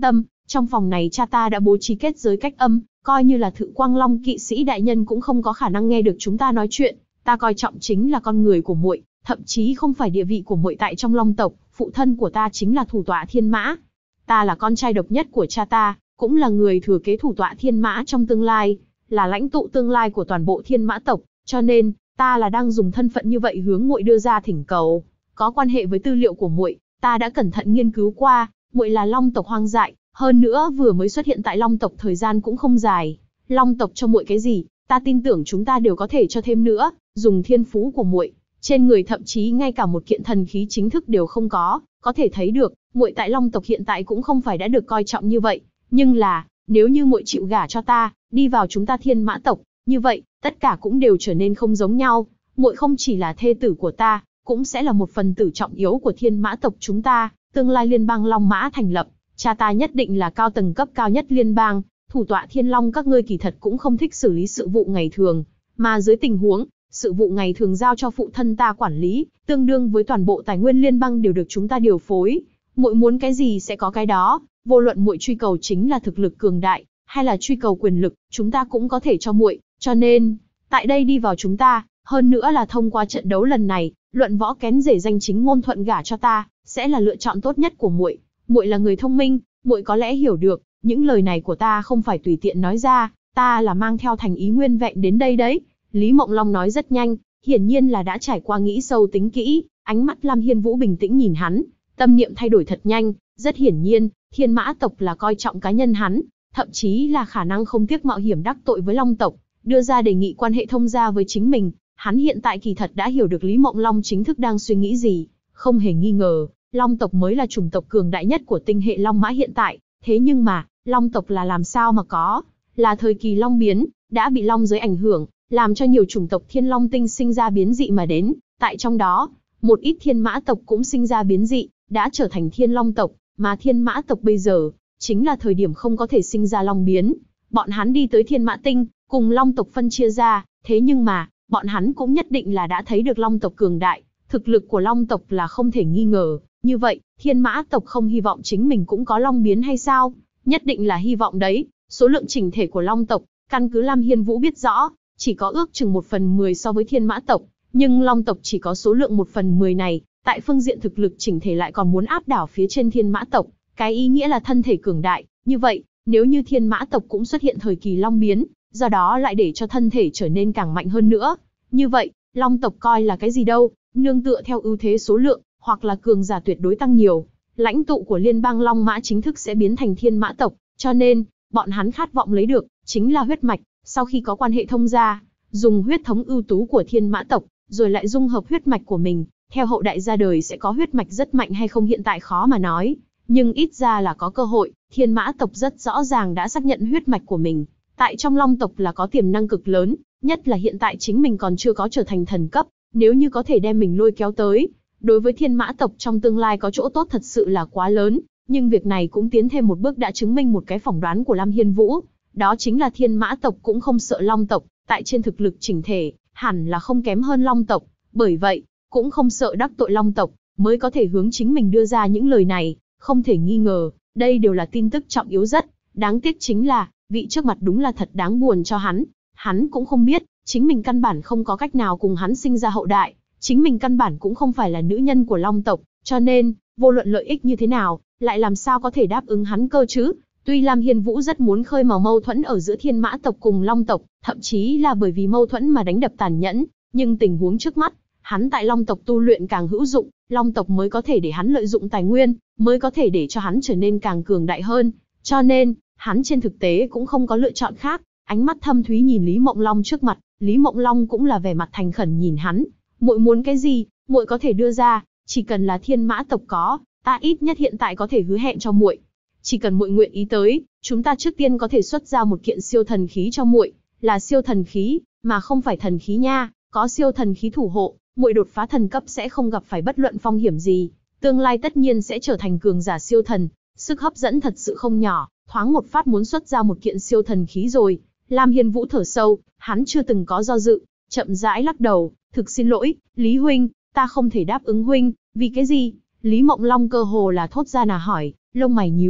Trong phòng này cha ta đã bố trí kết giới cách âm, coi như là Thự Quang Long kỵ sĩ đại nhân cũng không có khả năng nghe được chúng ta nói chuyện. Ta coi trọng chính là con người của muội, thậm chí không phải địa vị của muội tại trong Long tộc, phụ thân của ta chính là thủ tọa Thiên Mã. Ta là con trai độc nhất của cha ta, cũng là người thừa kế thủ tọa Thiên Mã trong tương lai, là lãnh tụ tương lai của toàn bộ Thiên Mã tộc, cho nên ta là đang dùng thân phận như vậy hướng muội đưa ra thỉnh cầu. Có quan hệ với tư liệu của muội, ta đã cẩn thận nghiên cứu qua, muội là Long tộc hoang dại, hơn nữa vừa mới xuất hiện tại Long tộc thời gian cũng không dài. Long tộc cho muội cái gì, ta tin tưởng chúng ta đều có thể cho thêm nữa, dùng thiên phú của muội, trên người thậm chí ngay cả một kiện thần khí chính thức đều không có thể thấy được, muội tại Long tộc hiện tại cũng không phải đã được coi trọng như vậy, nhưng là, nếu như muội chịu gả cho ta, đi vào chúng ta Thiên Mã tộc, như vậy, tất cả cũng đều trở nên không giống nhau, muội không chỉ là thê tử của ta, cũng sẽ là một phần tử trọng yếu của Thiên Mã tộc chúng ta, tương lai liên bang Long Mã thành lập, cha ta nhất định là cao tầng cấp cao nhất liên bang, thủ tọa Thiên Long các ngươi kỳ thật cũng không thích xử lý sự vụ ngày thường, mà dưới tình huống, sự vụ ngày thường giao cho phụ thân ta quản lý, tương đương với toàn bộ tài nguyên liên bang đều được chúng ta điều phối, muội muốn cái gì sẽ có cái đó, vô luận muội truy cầu chính là thực lực cường đại, hay là truy cầu quyền lực, chúng ta cũng có thể cho muội, cho nên, tại đây đi vào chúng ta, hơn nữa là thông qua trận đấu lần này, luận võ kén rể danh chính ngôn thuận gả cho ta, sẽ là lựa chọn tốt nhất của muội. Muội là người thông minh, muội có lẽ hiểu được, những lời này của ta không phải tùy tiện nói ra, ta là mang theo thành ý nguyên vẹn đến đây đấy. Lý Mộng Long nói rất nhanh, hiển nhiên là đã trải qua nghĩ sâu tính kỹ, ánh mắt Lam Hiên Vũ bình tĩnh nhìn hắn, tâm niệm thay đổi thật nhanh, rất hiển nhiên, Thiên Mã tộc là coi trọng cá nhân hắn, thậm chí là khả năng không tiếc mạo hiểm đắc tội với Long tộc, đưa ra đề nghị quan hệ thông gia với chính mình. Hắn hiện tại kỳ thật đã hiểu được Lý Mộng Long chính thức đang suy nghĩ gì, không hề nghi ngờ, Long tộc mới là chủng tộc cường đại nhất của tinh hệ Long Mã hiện tại, thế nhưng mà, Long tộc là làm sao mà có, là thời kỳ Long biến, đã bị Long giới ảnh hưởng, làm cho nhiều chủng tộc Thiên Long tinh sinh ra biến dị mà đến, tại trong đó, một ít Thiên Mã tộc cũng sinh ra biến dị, đã trở thành Thiên Long tộc, mà Thiên Mã tộc bây giờ, chính là thời điểm không có thể sinh ra Long biến. Bọn hắn đi tới Thiên Mã tinh, cùng Long tộc phân chia ra, thế nhưng mà, bọn hắn cũng nhất định là đã thấy được Long tộc cường đại, thực lực của Long tộc là không thể nghi ngờ. Như vậy, Thiên Mã tộc không hy vọng chính mình cũng có Long biến hay sao? Nhất định là hy vọng đấy. Số lượng chỉnh thể của Long tộc, căn cứ Lam Hiên Vũ biết rõ, chỉ có ước chừng 1/10 so với Thiên Mã tộc, nhưng Long tộc chỉ có số lượng 1/10 này, tại phương diện thực lực chỉnh thể lại còn muốn áp đảo phía trên Thiên Mã tộc, cái ý nghĩa là thân thể cường đại. Như vậy, nếu như Thiên Mã tộc cũng xuất hiện thời kỳ Long biến, do đó lại để cho thân thể trở nên càng mạnh hơn nữa, như vậy, Long tộc coi là cái gì đâu, nương tựa theo ưu thế số lượng, hoặc là cường giả tuyệt đối tăng nhiều, lãnh tụ của liên bang Long Mã chính thức sẽ biến thành Thiên Mã tộc, cho nên, bọn hắn khát vọng lấy được, chính là huyết mạch, sau khi có quan hệ thông gia, dùng huyết thống ưu tú của Thiên Mã tộc, rồi lại dung hợp huyết mạch của mình, theo hậu đại ra đời sẽ có huyết mạch rất mạnh hay không hiện tại khó mà nói, nhưng ít ra là có cơ hội. Thiên Mã tộc rất rõ ràng đã xác nhận huyết mạch của mình, tại trong Long tộc là có tiềm năng cực lớn, nhất là hiện tại chính mình còn chưa có trở thành thần cấp, nếu như có thể đem mình lôi kéo tới, đối với Thiên Mã tộc trong tương lai có chỗ tốt thật sự là quá lớn. Nhưng việc này cũng tiến thêm một bước đã chứng minh một cái phỏng đoán của Lam Hiên Vũ, đó chính là Thiên Mã tộc cũng không sợ Long tộc, tại trên thực lực chỉnh thể, hẳn là không kém hơn Long tộc, bởi vậy, cũng không sợ đắc tội Long tộc, mới có thể hướng chính mình đưa ra những lời này, không thể nghi ngờ, đây đều là tin tức trọng yếu rất, đáng tiếc chính là, vị trước mặt đúng là thật đáng buồn cho hắn cũng không biết, chính mình căn bản không có cách nào cùng hắn sinh ra hậu đại, chính mình căn bản cũng không phải là nữ nhân của Long tộc, cho nên, vô luận lợi ích như thế nào, lại làm sao có thể đáp ứng hắn cơ chứ. Tuy Lam Hiên Vũ rất muốn khơi mào mâu thuẫn ở giữa Thiên Mã tộc cùng Long tộc, thậm chí là bởi vì mâu thuẫn mà đánh đập tàn nhẫn, nhưng tình huống trước mắt, hắn tại Long tộc tu luyện càng hữu dụng, Long tộc mới có thể để hắn lợi dụng tài nguyên, mới có thể để cho hắn trở nên càng cường đại hơn, cho nên, hắn trên thực tế cũng không có lựa chọn khác. Ánh mắt thâm thúy nhìn Lý Mộng Long trước mặt, Lý Mộng Long cũng là vẻ mặt thành khẩn nhìn hắn, muội muốn cái gì, muội có thể đưa ra, chỉ cần là Thiên Mã tộc có, ta ít nhất hiện tại có thể hứa hẹn cho muội. Chỉ cần muội nguyện ý tới, chúng ta trước tiên có thể xuất ra một kiện siêu thần khí cho muội, là siêu thần khí, mà không phải thần khí nha, có siêu thần khí thủ hộ, muội đột phá thần cấp sẽ không gặp phải bất luận phong hiểm gì, tương lai tất nhiên sẽ trở thành cường giả siêu thần, sức hấp dẫn thật sự không nhỏ, thoáng một phát muốn xuất ra một kiện siêu thần khí rồi. Lam Hiên Vũ thở sâu, hắn chưa từng có do dự, chậm rãi lắc đầu, thực xin lỗi, Lý huynh, ta không thể đáp ứng huynh, vì cái gì? Lý Mộng Long cơ hồ là thốt ra là hỏi, lông mày nhíu chặt,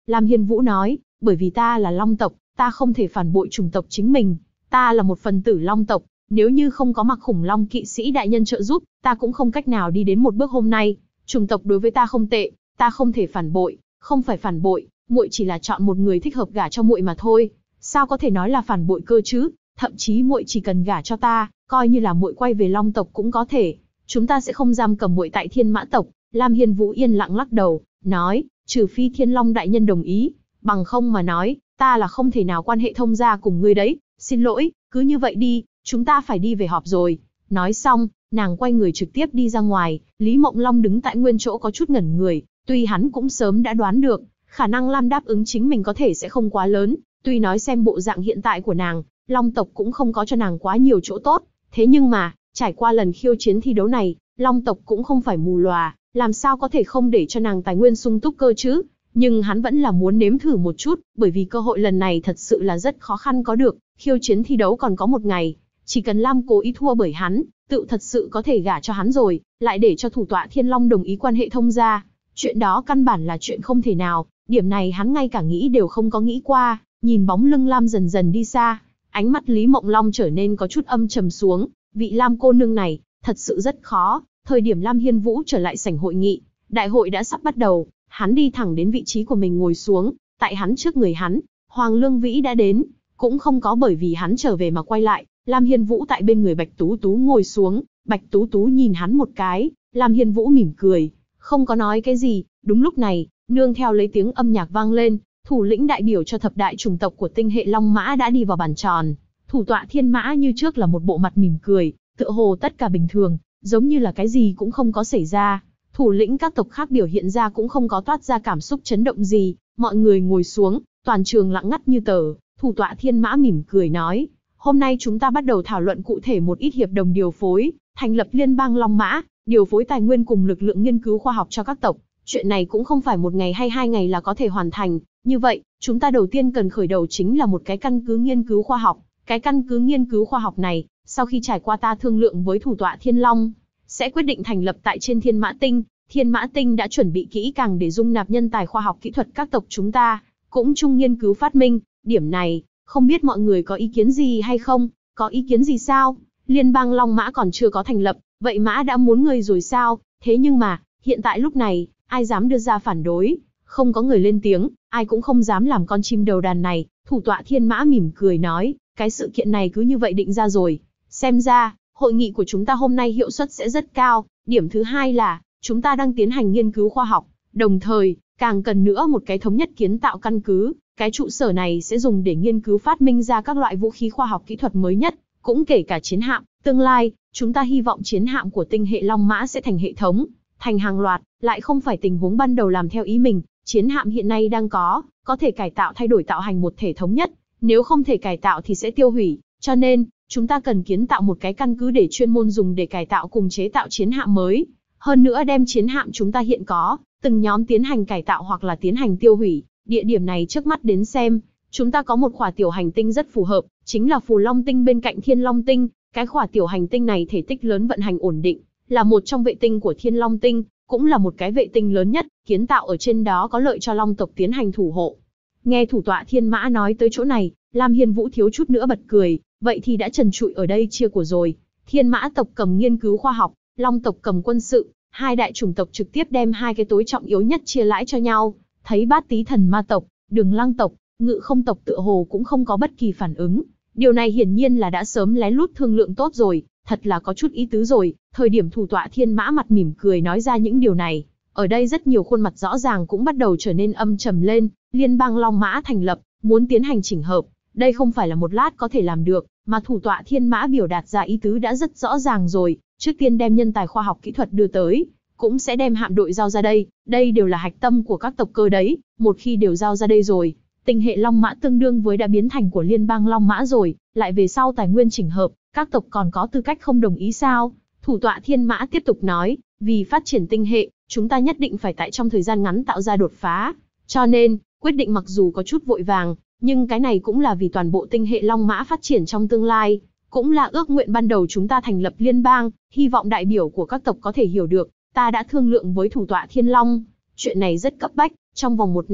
Lam Hiên Vũ nói, bởi vì ta là Long tộc, ta không thể phản bội chủng tộc chính mình. Ta là một phần tử Long tộc, nếu như không có Mặc Khủng Long kỵ sĩ đại nhân trợ giúp, ta cũng không cách nào đi đến một bước hôm nay. Chủng tộc đối với ta không tệ, ta không thể phản bội. Không phải phản bội, muội chỉ là chọn một người thích hợp gả cho muội mà thôi. Sao có thể nói là phản bội cơ chứ? Thậm chí muội chỉ cần gả cho ta, coi như là muội quay về Long tộc cũng có thể. Chúng ta sẽ không giam cầm muội tại Thiên Mã tộc. Lam Hiên Vũ yên lặng lắc đầu, nói, trừ phi Thiên Long đại nhân đồng ý, bằng không mà nói, ta là không thể nào quan hệ thông gia cùng ngươi đấy. Xin lỗi, cứ như vậy đi, chúng ta phải đi về họp rồi. Nói xong, nàng quay người trực tiếp đi ra ngoài. Lý Mộng Long đứng tại nguyên chỗ có chút ngẩn người, tuy hắn cũng sớm đã đoán được, khả năng Lam đáp ứng chính mình có thể sẽ không quá lớn. Tuy nói xem bộ dạng hiện tại của nàng, Long tộc cũng không có cho nàng quá nhiều chỗ tốt. Thế nhưng mà, trải qua lần khiêu chiến thi đấu này, Long tộc cũng không phải mù lòa, làm sao có thể không để cho nàng tài nguyên sung túc cơ chứ? Nhưng hắn vẫn là muốn nếm thử một chút, bởi vì cơ hội lần này thật sự là rất khó khăn có được. Khiêu chiến thi đấu còn có một ngày, chỉ cần Lam cố ý thua bởi hắn, tự thật sự có thể gả cho hắn rồi, lại để cho thủ tọa Thiên Long đồng ý quan hệ thông gia. Chuyện đó căn bản là chuyện không thể nào, điểm này hắn ngay cả nghĩ đều không có nghĩ qua. Nhìn bóng lưng Lam dần dần đi xa, ánh mắt Lý Mộng Long trở nên có chút âm trầm xuống. Vị Lam cô nương này, thật sự rất khó. Thời điểm Lam Hiên Vũ trở lại sảnh hội nghị, đại hội đã sắp bắt đầu, hắn đi thẳng đến vị trí của mình ngồi xuống. Tại hắn trước người hắn, Hoàng Lương Vĩ đã đến, cũng không có bởi vì hắn trở về mà quay lại. Lam Hiên Vũ tại bên người Bạch Tú Tú ngồi xuống, Bạch Tú Tú nhìn hắn một cái, Lam Hiên Vũ mỉm cười, không có nói cái gì. Đúng lúc này, nương theo lấy tiếng âm nhạc vang lên, thủ lĩnh đại biểu cho thập đại chủng tộc của tinh hệ Long Mã đã đi vào bàn tròn. Thủ tọa Thiên Mã như trước là một bộ mặt mỉm cười, tựa hồ tất cả bình thường, giống như là cái gì cũng không có xảy ra. Thủ lĩnh các tộc khác biểu hiện ra cũng không có toát ra cảm xúc chấn động gì. Mọi người ngồi xuống, toàn trường lặng ngắt như tờ. Thủ tọa Thiên Mã mỉm cười nói, hôm nay chúng ta bắt đầu thảo luận cụ thể một ít hiệp đồng điều phối, thành lập liên bang Long Mã, điều phối tài nguyên cùng lực lượng nghiên cứu khoa học cho các tộc. Chuyện này cũng không phải một ngày hay 2 ngày là có thể hoàn thành. Như vậy, chúng ta đầu tiên cần khởi đầu chính là một cái căn cứ nghiên cứu khoa học. Cái căn cứ nghiên cứu khoa học này, sau khi trải qua ta thương lượng với thủ tọa Thiên Long, sẽ quyết định thành lập tại trên Thiên Mã Tinh. Thiên Mã Tinh đã chuẩn bị kỹ càng để dung nạp nhân tài khoa học kỹ thuật các tộc chúng ta, cũng chung nghiên cứu phát minh. Điểm này, không biết mọi người có ý kiến gì hay không? Có ý kiến gì sao? Liên bang Long Mã còn chưa có thành lập, vậy Mã đã muốn ngươi rồi sao? Thế nhưng mà, hiện tại lúc này, ai dám đưa ra phản đối? Không có người lên tiếng, ai cũng không dám làm con chim đầu đàn này. Thủ tọa Thiên Mã mỉm cười nói, cái sự kiện này cứ như vậy định ra rồi. Xem ra, hội nghị của chúng ta hôm nay hiệu suất sẽ rất cao. Điểm thứ hai là, chúng ta đang tiến hành nghiên cứu khoa học, đồng thời, càng cần nữa một cái thống nhất kiến tạo căn cứ. Cái trụ sở này sẽ dùng để nghiên cứu phát minh ra các loại vũ khí khoa học kỹ thuật mới nhất, cũng kể cả chiến hạm. Tương lai, chúng ta hy vọng chiến hạm của tinh hệ Long Mã sẽ thành hệ thống, thành hàng loạt, lại không phải tình huống ban đầu làm theo ý mình. Chiến hạm hiện nay đang có thể cải tạo thay đổi tạo hành một thể thống nhất, nếu không thể cải tạo thì sẽ tiêu hủy. Cho nên, chúng ta cần kiến tạo một cái căn cứ để chuyên môn dùng để cải tạo cùng chế tạo chiến hạm mới. Hơn nữa đem chiến hạm chúng ta hiện có, từng nhóm tiến hành cải tạo hoặc là tiến hành tiêu hủy. Địa điểm này trước mắt đến xem, chúng ta có một khỏa tiểu hành tinh rất phù hợp, chính là Phù Long Tinh bên cạnh Thiên Long Tinh. Cái khỏa tiểu hành tinh này thể tích lớn, vận hành ổn định, là một trong vệ tinh của Thiên Long Tinh, cũng là một cái vệ tinh lớn nhất, kiến tạo ở trên đó có lợi cho Long tộc tiến hành thủ hộ. Nghe thủ tọa Thiên Mã nói tới chỗ này, Lam Hiên Vũ thiếu chút nữa bật cười, vậy thì đã trần trụi ở đây chia của rồi. Thiên Mã tộc cầm nghiên cứu khoa học, Long tộc cầm quân sự, hai đại chủng tộc trực tiếp đem hai cái tối trọng yếu nhất chia lãi cho nhau. Thấy Bát Tý Thần Ma tộc, Đường Lăng tộc, Ngự Không tộc tựa hồ cũng không có bất kỳ phản ứng. Điều này hiển nhiên là đã sớm lén lút thương lượng tốt rồi, thật là có chút ý tứ rồi. Thời điểm thủ tọa Thiên Mã mặt mỉm cười nói ra những điều này, ở đây rất nhiều khuôn mặt rõ ràng cũng bắt đầu trở nên âm trầm lên. Liên bang Long Mã thành lập, muốn tiến hành chỉnh hợp, đây không phải là một lát có thể làm được, mà thủ tọa Thiên Mã biểu đạt ra ý tứ đã rất rõ ràng rồi. Trước tiên đem nhân tài khoa học kỹ thuật đưa tới, cũng sẽ đem hạm đội giao ra đây, đây đều là hạch tâm của các tộc cơ đấy. Một khi đều giao ra đây rồi, tinh hệ Long Mã tương đương với đã biến thành của liên bang Long Mã rồi, lại về sau tài nguyên chỉnh hợp, các tộc còn có tư cách không đồng ý sao? Thủ tọa Thiên Mã tiếp tục nói, vì phát triển tinh hệ, chúng ta nhất định phải tại trong thời gian ngắn tạo ra đột phá. Cho nên, quyết định mặc dù có chút vội vàng, nhưng cái này cũng là vì toàn bộ tinh hệ Long Mã phát triển trong tương lai, cũng là ước nguyện ban đầu chúng ta thành lập liên bang, hy vọng đại biểu của các tộc có thể hiểu được. Ta đã thương lượng với thủ tọa Thiên Long, chuyện này rất cấp bách, trong vòng 1 năm,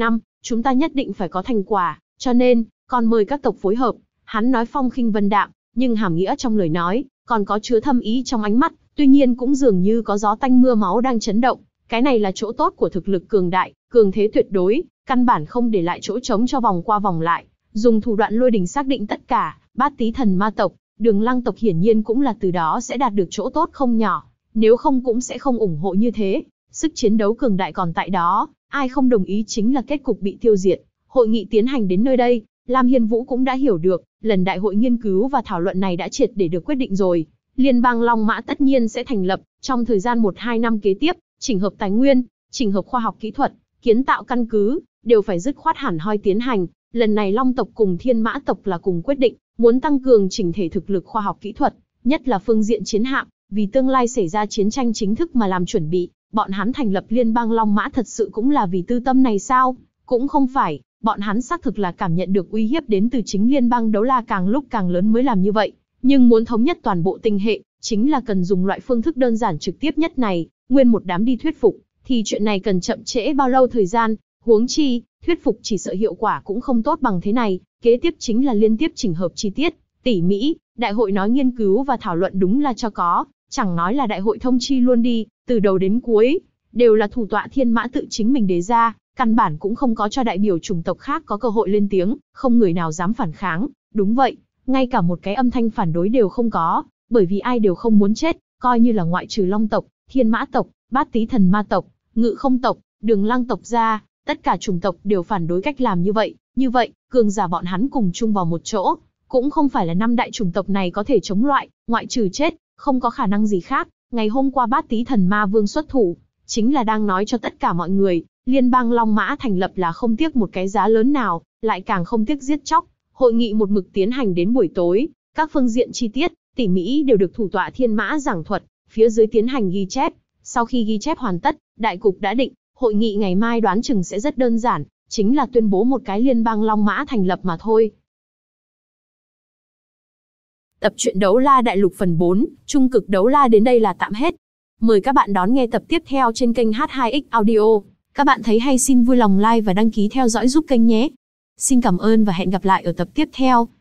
chúng ta nhất định phải có thành quả, cho nên, còn mời các tộc phối hợp. Hắn nói phong khinh vân đạm, nhưng hàm nghĩa trong lời nói, còn có chứa thâm ý trong ánh mắt, tuy nhiên cũng dường như có gió tanh mưa máu đang chấn động. Cái này là chỗ tốt của thực lực cường đại, cường thế tuyệt đối, căn bản không để lại chỗ trống cho vòng qua vòng lại. Dùng thủ đoạn lôi đình xác định tất cả, Bát Tý Thần Ma tộc, Đường Lăng tộc hiển nhiên cũng là từ đó sẽ đạt được chỗ tốt không nhỏ, nếu không cũng sẽ không ủng hộ như thế. Sức chiến đấu cường đại còn tại đó, ai không đồng ý chính là kết cục bị tiêu diệt. Hội nghị tiến hành đến nơi đây, Lam Hiên Vũ cũng đã hiểu được, lần đại hội nghiên cứu và thảo luận này đã triệt để được quyết định rồi. Liên bang Long Mã tất nhiên sẽ thành lập, trong thời gian 1-2 năm kế tiếp, chỉnh hợp tài nguyên, chỉnh hợp khoa học kỹ thuật, kiến tạo căn cứ, đều phải dứt khoát hẳn hoi tiến hành. Lần này Long tộc cùng Thiên Mã tộc là cùng quyết định, muốn tăng cường chỉnh thể thực lực khoa học kỹ thuật, nhất là phương diện chiến hạm, vì tương lai xảy ra chiến tranh chính thức mà làm chuẩn bị. Bọn hắn thành lập liên bang Long Mã thật sự cũng là vì tư tâm này sao? Cũng không phải, bọn hắn xác thực là cảm nhận được uy hiếp đến từ chính liên bang Đấu La càng lúc càng lớn mới làm như vậy. Nhưng muốn thống nhất toàn bộ tinh hệ, chính là cần dùng loại phương thức đơn giản trực tiếp nhất này, nguyên một đám đi thuyết phục, thì chuyện này cần chậm trễ bao lâu thời gian, huống chi, thuyết phục chỉ sợ hiệu quả cũng không tốt bằng thế này, kế tiếp chính là liên tiếp chỉnh hợp chi tiết, tỉ mỹ, đại hội nói nghiên cứu và thảo luận đúng là cho có, chẳng nói là đại hội thông chi luôn đi, từ đầu đến cuối, đều là thủ tọa Thiên Mã tự chính mình đề ra, căn bản cũng không có cho đại biểu chủng tộc khác có cơ hội lên tiếng, không người nào dám phản kháng, đúng vậy, ngay cả một cái âm thanh phản đối đều không có, bởi vì ai đều không muốn chết, coi như là ngoại trừ Long tộc, Thiên Mã tộc, Bát Tý Thần Ma tộc, Ngự Không tộc, Đường Lăng tộc ra, tất cả chủng tộc đều phản đối cách làm như vậy, cường giả bọn hắn cùng chung vào một chỗ, cũng không phải là 5 đại chủng tộc này có thể chống loại, ngoại trừ chết, không có khả năng gì khác. Ngày hôm qua Bát Tý Thần Ma Vương xuất thủ, chính là đang nói cho tất cả mọi người, liên bang Long Mã thành lập là không tiếc một cái giá lớn nào, lại càng không tiếc giết chóc. Hội nghị một mực tiến hành đến buổi tối, các phương diện chi tiết, tỉ mỹ đều được thủ tọa Thiên Mã giảng thuật, phía dưới tiến hành ghi chép. Sau khi ghi chép hoàn tất, đại cục đã định, hội nghị ngày mai đoán chừng sẽ rất đơn giản, chính là tuyên bố một cái liên bang Long Mã thành lập mà thôi. Tập truyện Đấu La Đại Lục phần 4, Trung cực Đấu La đến đây là tạm hết. Mời các bạn đón nghe tập tiếp theo trên kênh H2X Audio. Các bạn thấy hay xin vui lòng like và đăng ký theo dõi giúp kênh nhé. Xin cảm ơn và hẹn gặp lại ở tập tiếp theo.